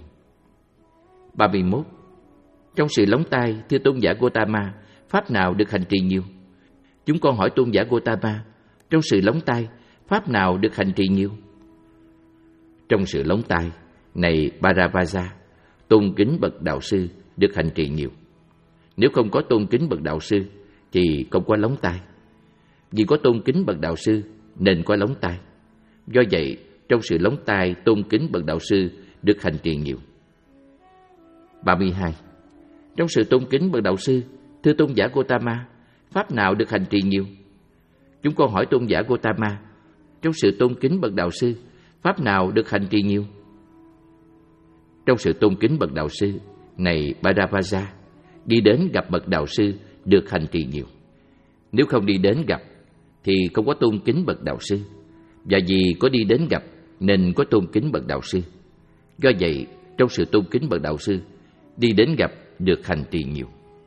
ba mươi mốt. Trong sự lóng tai, thưa tôn giả Gotama, pháp nào được hành trì nhiều? Chúng con hỏi tôn giả Gotama, trong sự lóng tai, pháp nào được hành trì nhiều? Trong sự lóng tai này Bharavaja, tôn kính bậc đạo sư được hành trì nhiều. Nếu không có tôn kính bậc đạo sư thì không có lóng tai. Vì có tôn kính bậc đạo sư nên có lóng tai. Do vậy, trong sự lóng tai tôn kính bậc đạo sư được hành trì nhiều. ba mươi hai. Trong sự tôn kính bậc đạo sư, thưa tôn giả Gotama, pháp nào được hành trì nhiều? Chúng con hỏi tôn giả Gotama, Trong sự tôn kính bậc đạo sư, pháp nào được hành trì nhiều? Trong sự tôn kính bậc đạo sư, này Bharavaja, đi đến gặp bậc đạo sư được hành trì nhiều. Nếu không đi đến gặp thì không có tôn kính bậc đạo sư, và vì có đi đến gặp nên có tôn kính bậc đạo sư. Do vậy, trong sự tôn kính bậc đạo sư, đi đến gặp được hành trì nhiều.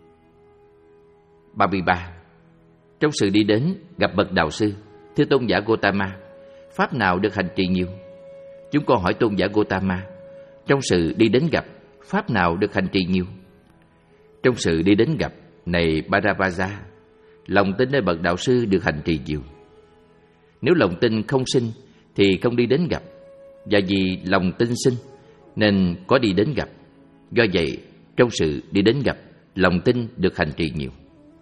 ba mươi ba. Trong sự đi đến gặp bậc đạo sư, thưa tôn giả Gotama, pháp nào được hành trì nhiều? Chúng con hỏi tôn giả Gotama, trong sự đi đến gặp, pháp nào được hành trì nhiều? Trong sự đi đến gặp, này Bharavaja, lòng tin nơi bậc đạo sư được hành trì nhiều. Nếu lòng tin không sinh thì không đi đến gặp, và vì lòng tin sinh nên có đi đến gặp. Do vậy, trong sự đi đến gặp, lòng tin được hành trì nhiều.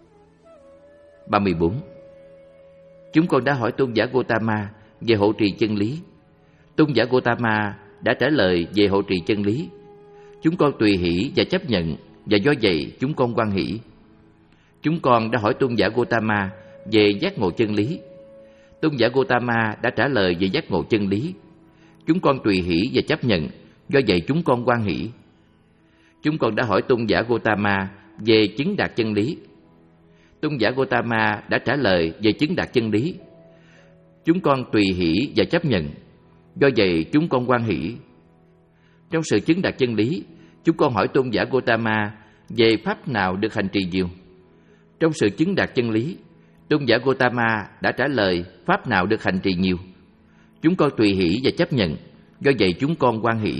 ba mươi bốn. Chúng con đã hỏi tôn giả Gotama về hộ trì chân lý. Tôn giả Gotama đã trả lời về hộ trì chân lý. Chúng con tùy hỷ và chấp nhận, và do vậy chúng con hoan hỷ. Chúng con đã hỏi tôn giả Gotama về giác ngộ chân lý. Tôn giả Gotama đã trả lời về giác ngộ chân lý. Chúng con tùy hỷ và chấp nhận, do vậy chúng con hoan hỷ. Chúng con đã hỏi tôn giả Gotama về chứng đạt chân lý. Tôn giả Gotama đã trả lời về chứng đạt chân lý. Chúng con tùy hỷ và chấp nhận, do vậy chúng con hoan hỷ. Trong sự chứng đạt chân lý, chúng con hỏi tôn giả Gotama về pháp nào được hành trì nhiều. Trong sự chứng đạt chân lý, tôn giả Gotama đã trả lời pháp nào được hành trì nhiều. Chúng con tùy hỷ và chấp nhận, do vậy chúng con hoan hỷ.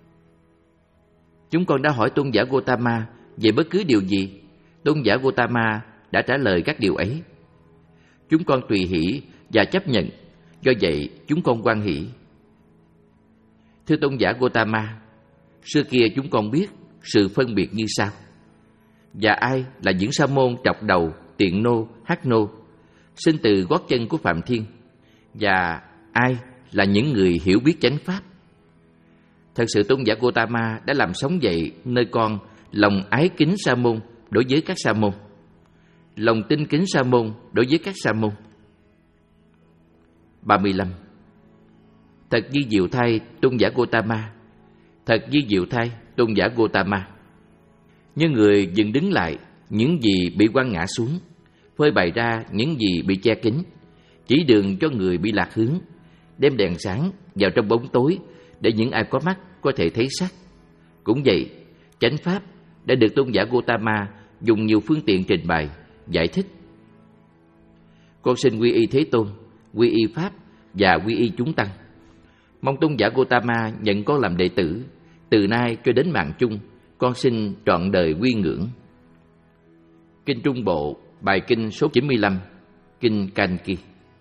Chúng con đã hỏi tôn giả Gotama về bất cứ điều gì. Tôn giả Gotama đã trả lời các điều ấy. Chúng con tùy hỷ và chấp nhận, do vậy chúng con hoan hỷ. Thưa tôn giả Gotama, xưa kia chúng con biết sự phân biệt như sau. Và ai là những sa môn trọc đầu, tiện nô, hắc nô, sinh từ gót chân của Phạm Thiên? Và ai là những người hiểu biết chánh pháp? Thật sự tôn giả Gotama đã làm sống dậy nơi con lòng ái kính sa môn đối với các sa môn, lòng tin kính sa môn đối với các sa môn. ba mươi lăm. Thật vi diệu thay tôn giả Gotama, thật vi diệu thay tôn giả Gotama. Như người dừng đứng lại những gì bị quăng ngã xuống, phơi bày ra những gì bị che kín, chỉ đường cho người bị lạc hướng, đem đèn sáng vào trong bóng tối để những ai có mắt có thể thấy sắc. Cũng vậy, chánh pháp đã được tôn giả Gotama dùng nhiều phương tiện trình bày, giải thích. Con xin quy y Thế Tôn, quy y Pháp và quy y chúng tăng. Mong tôn giả Gotama nhận con làm đệ tử. Từ nay cho đến mạng chung, con xin trọn đời quy ngưỡng. Kinh Trung Bộ, bài kinh số chín mươi lăm, Kinh Kanki.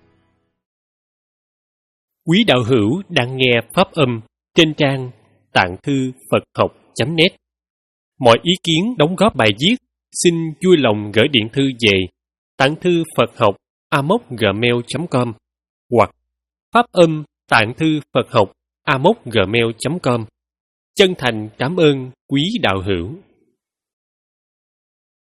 Quý đạo hữu đang nghe pháp âm trên trang tạng thư Phật học chấm net. Mọi ý kiến đóng góp bài viết xin vui lòng gửi điện thư về tạng thư Phật học a m o c gmail chấm com hoặc pháp âm tạng thư Phật học a m o c gmail chấm com. Chân thành cảm ơn quý đạo hữu.